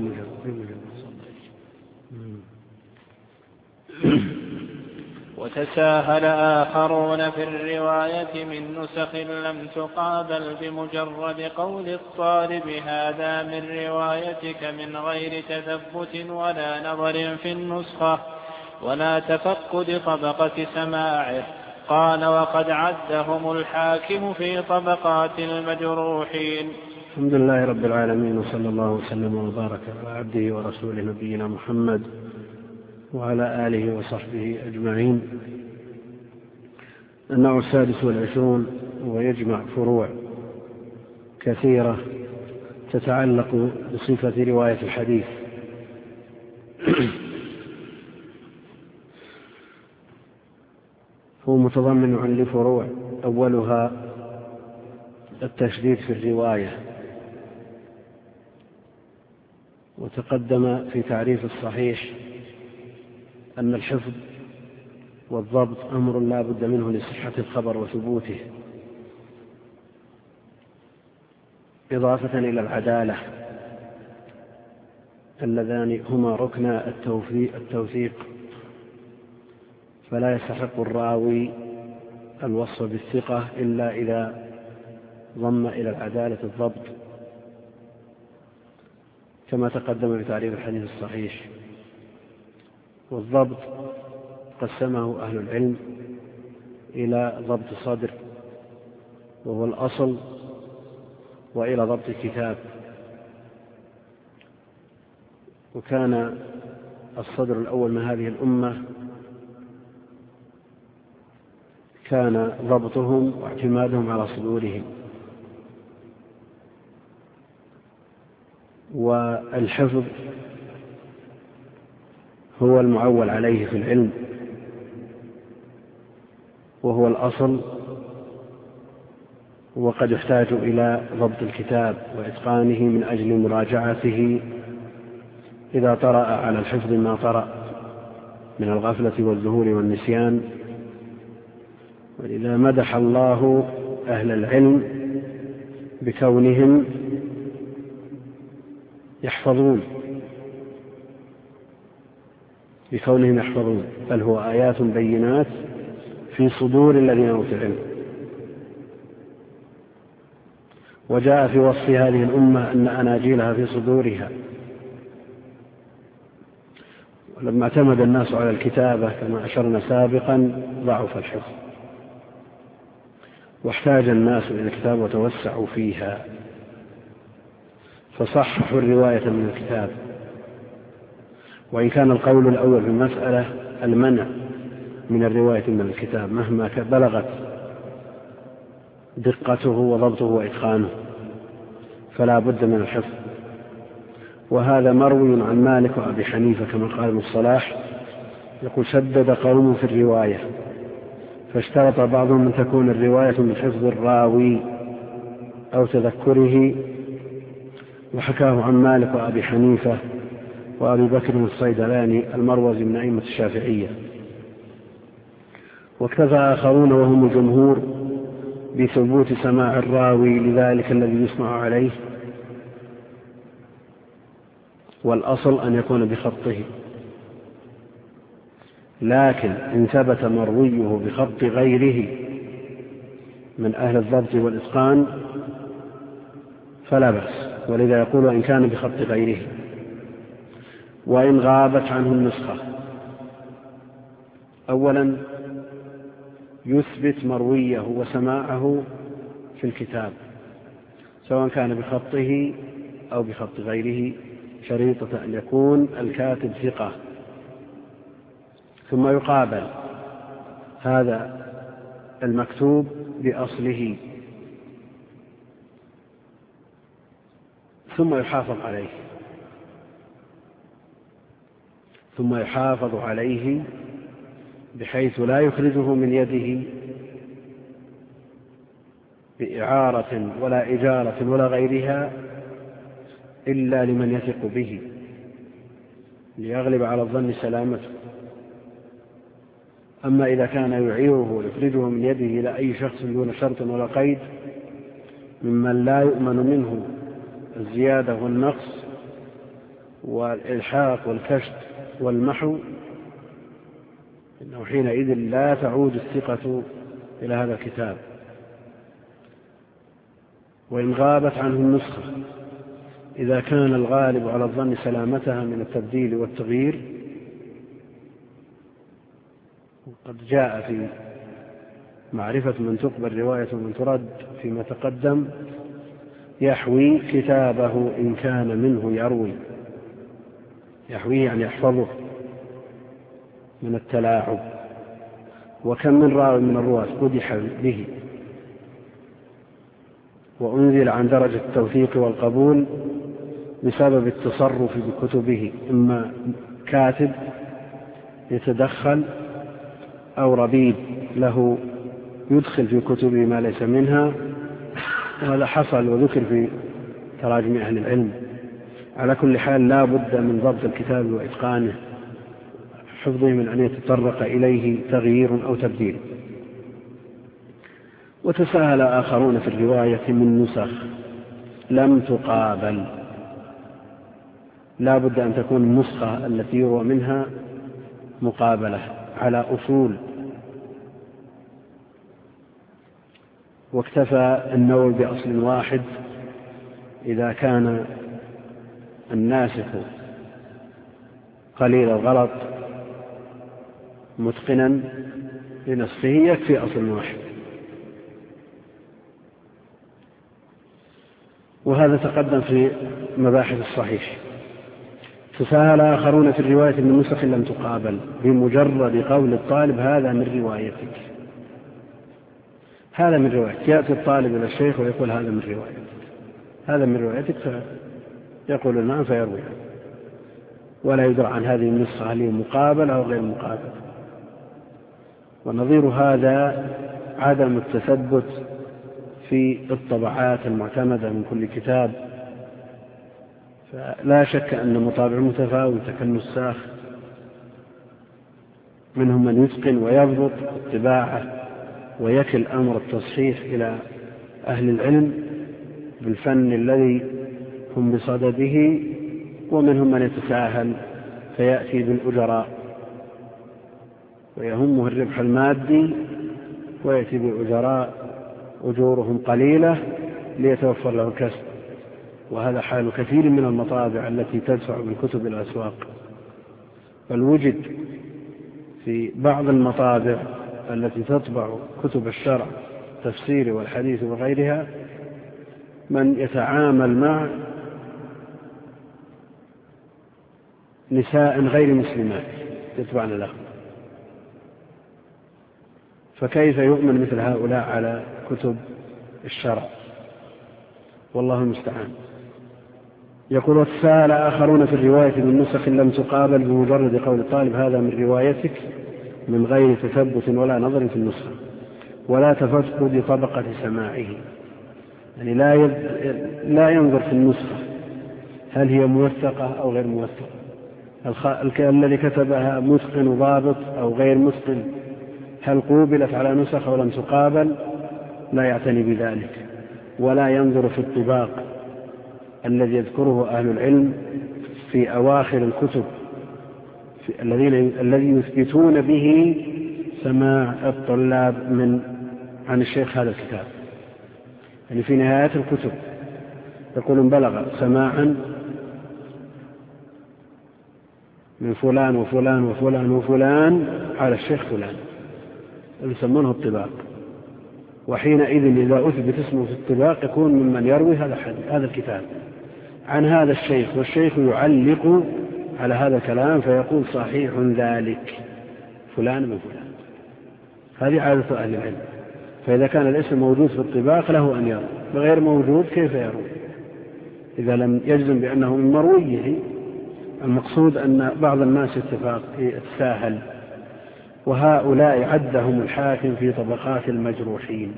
وتساهل آخرون في الرواية من نسخ لم تقابل بمجرد قول الطالب: هذا من روايتك، من غير تثبت ولا نظر في النسخة ولا تفقد طبقة سماعه. قال: وقد عدهم الحاكم في طبقات المجروحين. الحمد لله رب العالمين، وصلى الله وسلم وبارك على عبده ورسوله نبينا محمد وعلى آله وصحبه أجمعين. النوع 26 ويجمع فروع كثيرة تتعلق بصفة رواية الحديث. هو متضمن لفروع، أولها التشديد في الرواية، وتقدم في تعريف الصحيح أن الحفظ والضبط أمر لا بد منه لصحة الخبر وثبوته، إضافة إلى العدالة اللذان هما ركن التوثيق، فلا يستحق الراوي الوصف بالثقة إلا إذا ضم إلى العدالة الضبط، كما تقدم في تعريف الحديث الصحيح. والضبط قسمه أهل العلم إلى ضبط صدر وهو الأصل، وإلى ضبط الكتاب وكان الصدر الأول من هذه الأمة كان ضبطهم واعتمادهم على صدورهم، والحفظ هو المعول عليه في العلم، وهو الأصل، وقد يحتاج إلى ضبط الكتاب وإتقانه من أجل مراجعته إذا طرأ على الحفظ ما طرأ من الغفلة والذهول والنسيان. ولذا مدح الله أهل العلم بكونهم يحفظون، بل هو آيات بينات في صدور الذين أوتوا العلم. وجاء في وصف هذه الأمة أن أناجيلها في صدورها. ولما اعتمد الناس على الكتابة كما أشرنا سابقا ضعف الحفظ، واحتاج الناس إلى الكتاب وتوسعوا فيها، فصححوا الرواية من الكتاب. وإن كان القول الأول في المسألة المنع من الرواية من الكتاب مهما بلغت دقته وضبطه وإتقانه، فلا بد من الحفظ. وهذا مروي عن مالك وأبي حنيفة كما قال ابن الصلاح، يقول: شدد قوم في الرواية، فاشترط بعضهم أن تكون الرواية من حفظ الراوي أو تذكره، وحكاه عن مالك وأبي حنيفة وأبي بكر الصيدلاني المروزي من أئمة الشافعية. واكتفى آخرون وهم الجمهور بثبوت سماع الراوي لذلك الذي يسمع عليه، والأصل أن يكون بخطه. لكن إن ثبت مرويه بخط غيره من أهل الضبط والإتقان فلا بأس، ولذا يقول إن كان بخط غيره. وإن غابت عنه النسخة، أولا يثبت مرويه وسماعه في الكتاب سواء كان بخطه أو بخط غيره، شريطة أن يكون الكاتب ثقة. ثم يقابل هذا المكتوب بأصله، ثم يحافظ عليه بحيث لا يخرجه من يده بإعارة ولا إجارة ولا غيرها إلا لمن يثق به ليغلب على الظن سلامته. أما إذا كان يعيره ويخرجه من يده إلى أي شخص دون شرط ولا قيد ممن لا يؤمن منه الزيادة والنقص والإلحاق والكشف والمحو، إنه حينئذ لا تعود الثقة إلى هذا الكتاب. وإن غابت عنه النسخة، إذا كان الغالب على الظن سلامتها من التبديل والتغيير، وقد جاء في معرفة من تقبل رواية ومن ترد فيما تقدم، يحوي كتابه إن كان منه يروي، يحويه يعني يحفظه من التلاعب. وكم من راوي من الرواة قدح به وأنزل عن درجة التوثيق والقبول بسبب التصرف بكتبه، إما كاتب يتدخل أو ربيب له يدخل في كتبه ما ليس منها، وهذا حصل وذكر في تراجم أهل العلم. على كل حال لا بد من ضبط الكتاب وإتقانه، حفظه من أن يتطرق إليه تغيير أو تبديل. وتساهل آخرون في الرواية من نسخ لم تقابل، لا بد أن تكون النسخة التي يروى منها مقابلة على أصول. واكتفى النووي بأصل واحد إذا كان الناسخ قليل الغلط متقنا لنسخه يكفي أصل واحد. وهذا تقدم في مباحث الصحيح. تساهل آخرون في الرواية من نسخ لم تقابل بمجرد قول الطالب هذا من روايتك. هذا من روايتك، يأتي الطالب إلى الشيخ ويقول هذا من روايتك، هذا من روايتك، فيقول نعم فيروي، ولا يدرى عن هذه النسخة هل هي مقابل أو غير مقابل. ونظير هذا عدم التثبت في الطبعات المعتمدة من كل كتاب. فلا شك أن المطابع متفاوتة كالنساخ، منهم من يتقن ويضبط الطباعة ويكل أمر التصحيح إلى أهل العلم بالفن الذي هم بصدده، ومنهم من يتساهل فيأتي بالأجراء ويهمه الربح المادي ويأتي بالأجراء أجورهم قليلة ليتوفر له الكسب. وهذا حال كثير من المطابع التي تدفع بالكتب إلى الأسواق. بل وجد في بعض المطابع التي تطبع كتب الشرع التفسير والحديث وغيرها من يتعامل مع نساء غير مسلمات يتبعن له، فكيف يؤمن مثل هؤلاء على كتب الشرع؟ والله المستعان. يقول وتساءل آخرون في الرواية من نسخ لم تقابل بمجرد قول الطالب هذا من روايتك من غير تثبت ولا نظر في النسخة ولا تفقد طبقة سماعه، يعني لا ينظر في النسخة هل هي موثقة أو غير موثقة، الذي كتبها متقن وضابط أو غير متقن، هل قوبلت على نسخ أو لم تقابل، لا يعتني بذلك. ولا ينظر في الطباق الذي يذكره أهل العلم في أواخر الكتب الذي يثبتون به سماع الطلاب عن الشيخ هذا الكتاب. يعني في نهاية الكتب يقولون بلغ سماعا من فلان وفلان وفلان وفلان على الشيخ فلان، يسمونه الطباق. وحينئذ إذا أثبت اسمه في الطباق يكون ممن يروي هذا الكتاب عن هذا الشيخ، والشيخ يعلق على هذا الكلام فيقول صحيح ذلك فلان من فلان. هذه عادة أهل العلم. فإذا كان الاسم موجود في الطباق له أن يروي، بغير موجود كيف يروي إذا لم يجزم بأنه من مرويه؟ المقصود أن بعض الناس يتساهل، وهؤلاء عدهم الحاكم في طبقات المجروحين.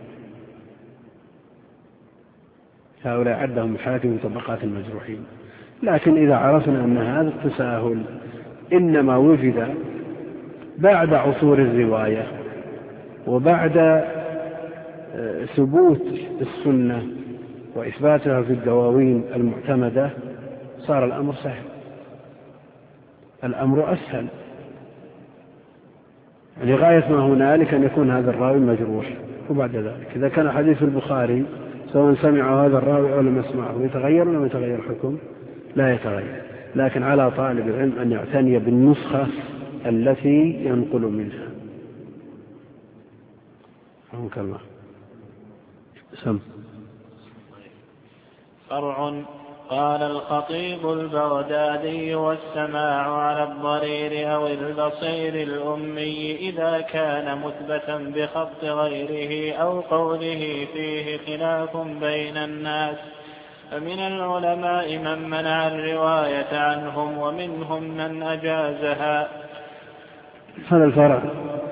هؤلاء عدهم الحاكم في طبقات المجروحين. لكن إذا عرفنا أن هذا التساهل إنما وجد بعد عصور الرواية وبعد ثبوت السنة وإثباتها في الدواوين المعتمدة، صار الأمر سهل، الأمر أسهل. لغاية ما هنالك أن يكون هذا الراوي مجروح. وبعد ذلك إذا كان حديث البخاري سواء سمع هذا الراوي أو لم يسمعه يتغير ولا يتغير الحكم؟ لا يتغير. لكن على طالب العلم أن يعتني بالنسخة التي ينقل منها. كلمة سم. فرع. قال الخطيب البغدادي والسماع على الضرير أو البصير الأمي إذا كان مثبتا بخط غيره أو قوله فيه خلاف بين الناس، فمن العلماء من منع الرواية عنهم ومنهم من أجازها. هذا الفرع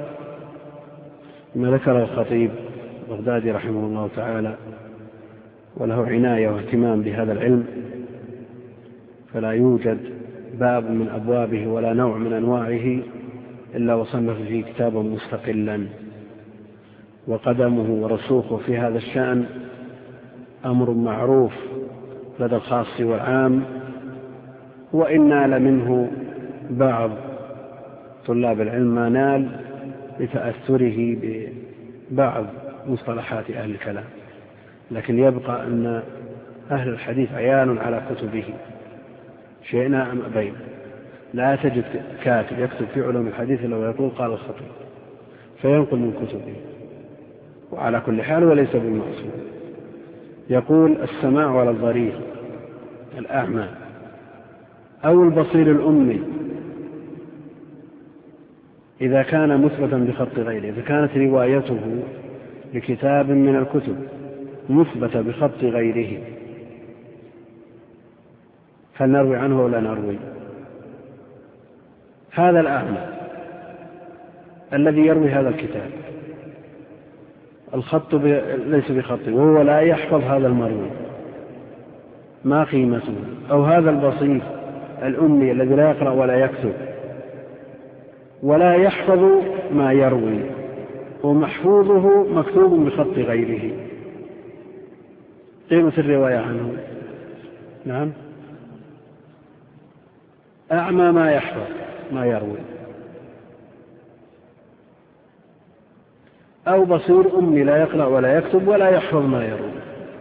ما ذكر الخطيب البغدادي رحمه الله تعالى، وله عناية واهتمام بهذا العلم، فلا يوجد باب من أبوابه ولا نوع من أنواعه إلا وصنف فيه كتابا مستقلا. وقدمه ورسوخه في هذا الشأن أمر معروف لدى الخاص والعام، وإن نال منه بعض طلاب العلم ما نال لتأثره ببعض مصطلحات أهل الكلام. لكن يبقى أن أهل الحديث عيان على كتبه، شئنا أم أبينا. لا تجد كاتب يكتب في علوم الحديث لو يقول قال الخطيب فينقل من كتبه، وعلى كل حال وليس بالمعصوم. يقول السماع على الضرير الأعمى أو البصير الأمي إذا كان مثبتا بخط غيره، إذا كانت روايته لكتاب من الكتب مثبتة بخط غيره فلنروي عنه ولا نروي؟ هذا الأعمى الذي يروي هذا الكتاب الخط ليس بخطه وهو لا يحفظ هذا المروي، ما قيمته؟ أو هذا البصير الأمي الذي لا يقرأ ولا يكتب ولا يحفظ ما يروي ومحفوظه مكتوب بخط غيره، قيمة الرواية عنه؟ نعم، أعمى ما يحفظ ما يروي، أو بصير أمي لا يقرأ ولا يكتب ولا يحفظ ما يروي.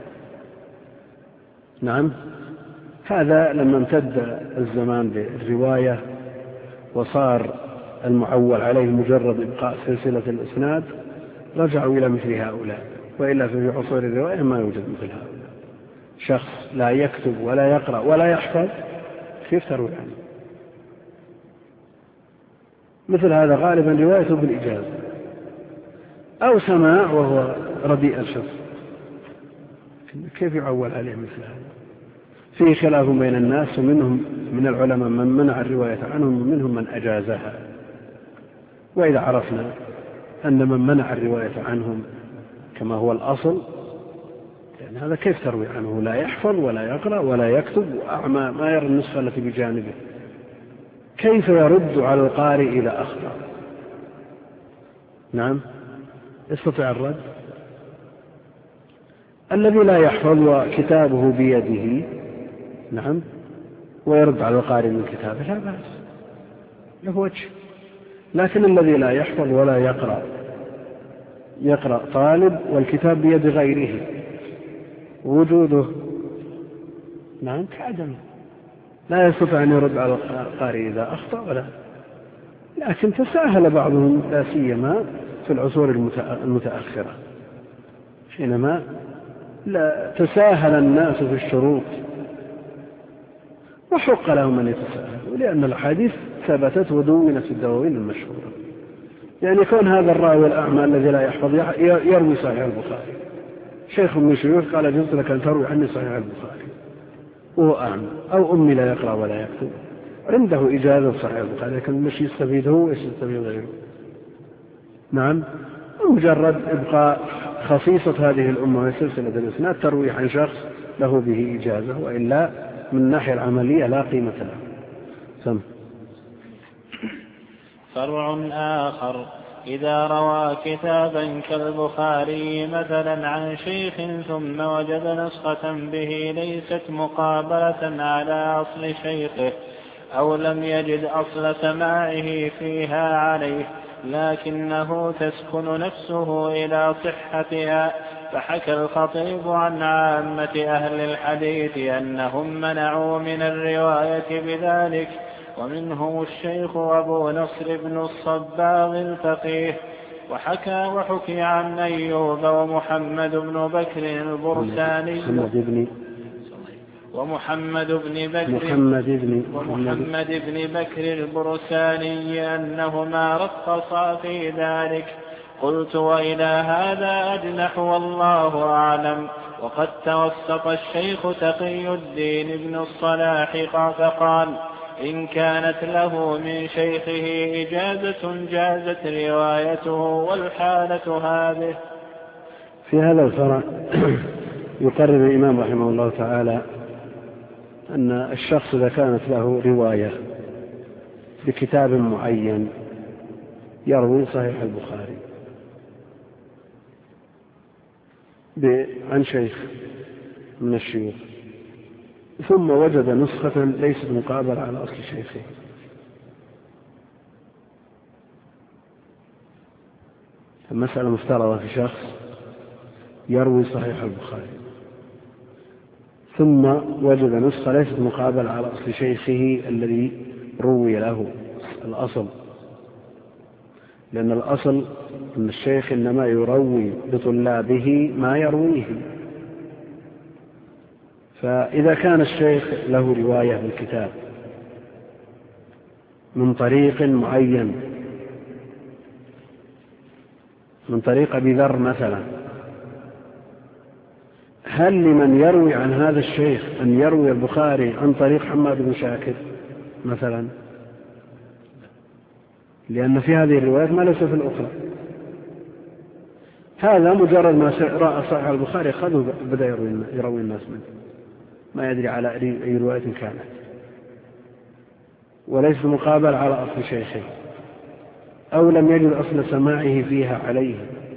نعم، هذا لما امتد الزمان بالرواية وصار المعول عليه مجرد إبقاء سلسلة الإسناد رجعوا إلى مثل هؤلاء، وإلا في عصور الرواية ما يوجد مثل هؤلاء، شخص لا يكتب ولا يقرأ ولا يحفظ كيف تروي عنه؟ مثل هذا غالبا روايته بالإجازة أو سماع وهو رديء الشخص، كيف يعول عليه مثل هذا؟ فيه خلاف بين الناس، ومنهم من العلماء من منع الرواية عنهم ومنهم من أجازها. وإذا عرفنا أن من منع الرواية عنهم كما هو الأصل، يعني هذا كيف تروي عنه؟ لا يحفظ ولا يقرأ ولا يكتب وأعمى ما يرى النسخة التي بجانبه، كيف يرد على القارئ إذا أخطأ؟ نعم، يستطيع الرد؟ الذي لا يحفظ وكتابه بيده نعم ويرد على القارئ من كتابه لا بأس، له وجه. لكن الذي لا يحفظ ولا يقرأ طالب والكتاب بيد غيره وجوده نعم كعدم، لا يستطيع أن يرد على القارئ إذا أخطأ ولا. لكن تساهل بعضهم لا سيما في العصور المتأخرة حينما لا تساهل الناس في الشروط، وحق لهم أن يتساهلوا لأن الحديث ثبتت ودونت في الدواوين المشهورة. يعني يكون هذا الراوي الأعمى الذي لا يحفظ يروي صحيح البخاري، شيخ من الشيوخ قال جزت لك أن تروي عني صحيح البخاري وهو أعمى، أو أمي لا يقرأ ولا يكتب عنده إجازة صحيح البخاري لكن مش يستفيد هو ويش يستفيد غيره. نعم، مجرد إبقاء خصيصة هذه الأمة وسلسلة الإسناد تروي عن شخص له به إجازة، وإلا من الناحية العملية لا قيمة له. سم. فرع آخر: إذا روى كتابا كالبخاري مثلا عن شيخ ثم وجد نسخة به ليست مقابلة على أصل شيخه، أو لم يجد أصل سماعه فيها عليه لكنه تسكن نفسه إلى صحتها، فحكى الخطيب عن عامة أهل الحديث أنهم منعوا من الرواية بذلك، ومنهم الشيخ أبو نصر بن الصباغ الفقيه. وحكي عن أيوب ومحمد بن بكر البرساني ومحمد بن بكر البرساني أنهما رخصا في ذلك. قلت: وإلى هذا أجنح والله أعلم. وقد توسط الشيخ تقي الدين بن الصلاح فقال: إن كانت له من شيخه إجازة جازت روايته، والحالة هذه. في هذا الفرع يقرر الإمام رحمه الله تعالى أن الشخص إذا كانت له رواية بكتاب معين يروي صحيح البخاري عن شيخ من الشيوخ ثم وجد نسخة ليست مقابلة على أصل شيخه، المسألة مفترضة في شخص يروي صحيح البخاري ثم وجد نسخة ليست مقابلة على أصل شيخه الذي روي له الأصل، لأن الأصل أن الشيخ إنما يروي بطلابه ما يرويه. فإذا كان الشيخ له رواية بالكتاب من طريق معين، من طريق أبي ذر مثلا، هل لمن يروي عن هذا الشيخ أن يروي البخاري عن طريق حماد بن شاكر مثلا؟ لأن في هذه الروايات ما ليس في الأخرى. هذا مجرد ما رأى صحيح البخاري أخذه بدأ يروي الناس منه، ما يدري على أي رواية كانت، وليس مقابل على أصل شيخه، أو لم يجد أصل سماعه فيها عليه،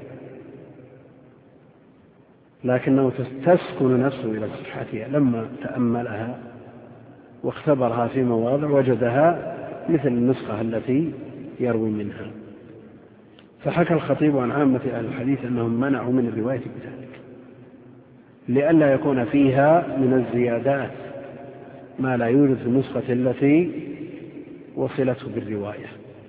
لكنه تسكن نفسه إلى صحتها لما تأملها واختبرها في مواضع وجدها مثل النسخة التي يروي منها. فحكى الخطيب عن عامة أهل الحديث أنهم منعوا من الرواية بذلك لئلا يكون فيها من الزيادات ما لا يوجد في النسخة التي وصلته بالرواية.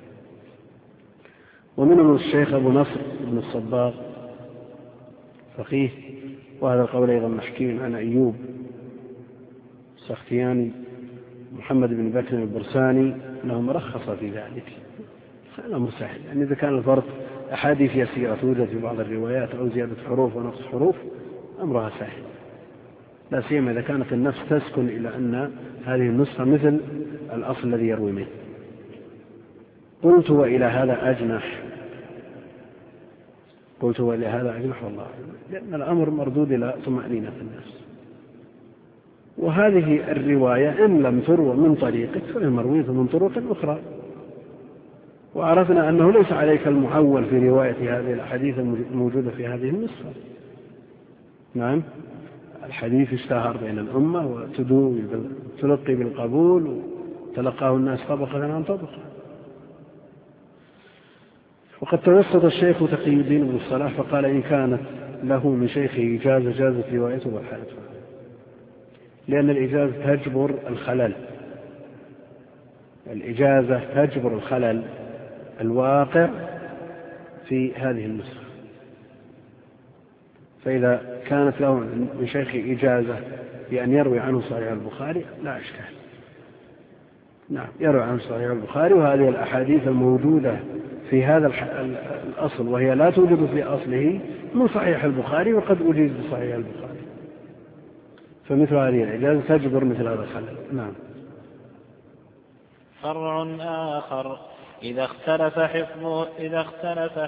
ومنهم الشيخ أبو نصر بن الصباغ فقيه، وهذا القول أيضا محكي عن أيوب السختياني، محمد بن بكر البرساني، أنهم رخص في ذلك. الأمر سهل، يعني إذا كان الفرق أحاديث يسيرة توجد في بعض الروايات أو زيادة حروف ونقص حروف أمرها سهل، لا سيما إذا كانت النفس تسكن إلى أن هذه النسخة مثل الأصل الذي يروي منه. قلت وإلى هذا أجنح والله، لأن الأمر مردود إلى طمأنينة النفس. وهذه الرواية إن لم تروى من طريقك فهي مروية من طرق أخرى، وعرفنا أنه ليس عليك المعول في رواية هذه الأحاديث الموجودة في هذه النسخة. نعم، الحديث اشتهر بين الأمة وتلقي بالقبول وتلقاه الناس طبقة عن طبقة. وقد توسط الشيخ تقي الدين بن الصلاح فقال إن كانت له من شيخه إجازة جازت روايته والحالة، لأن الإجازة تجبر الخلل، الإجازة تجبر الخلل الواقع في هذه النسخة. فإذا كانت له من شيخه إجازة بأن يروي عنه صحيح البخاري لا إشكال، نعم يروي عنه صحيح البخاري، وهذه الأحاديث الموجودة في هذا الأصل وهي لا توجد في أصله من صحيح البخاري وقد أجيز بصحيح البخاري، فمثل هذه الإجازة تجبر مثل هذا الخلل. نعم. فرع آخر إذا اختلف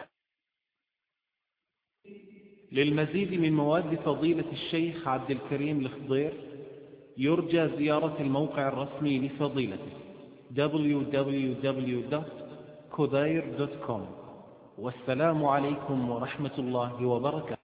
للمزيد من مواد فضيلة الشيخ عبد الكريم الخضير يرجى زيارة الموقع الرسمي لفضيلته www.khudair.com. والسلام عليكم ورحمة الله وبركاته.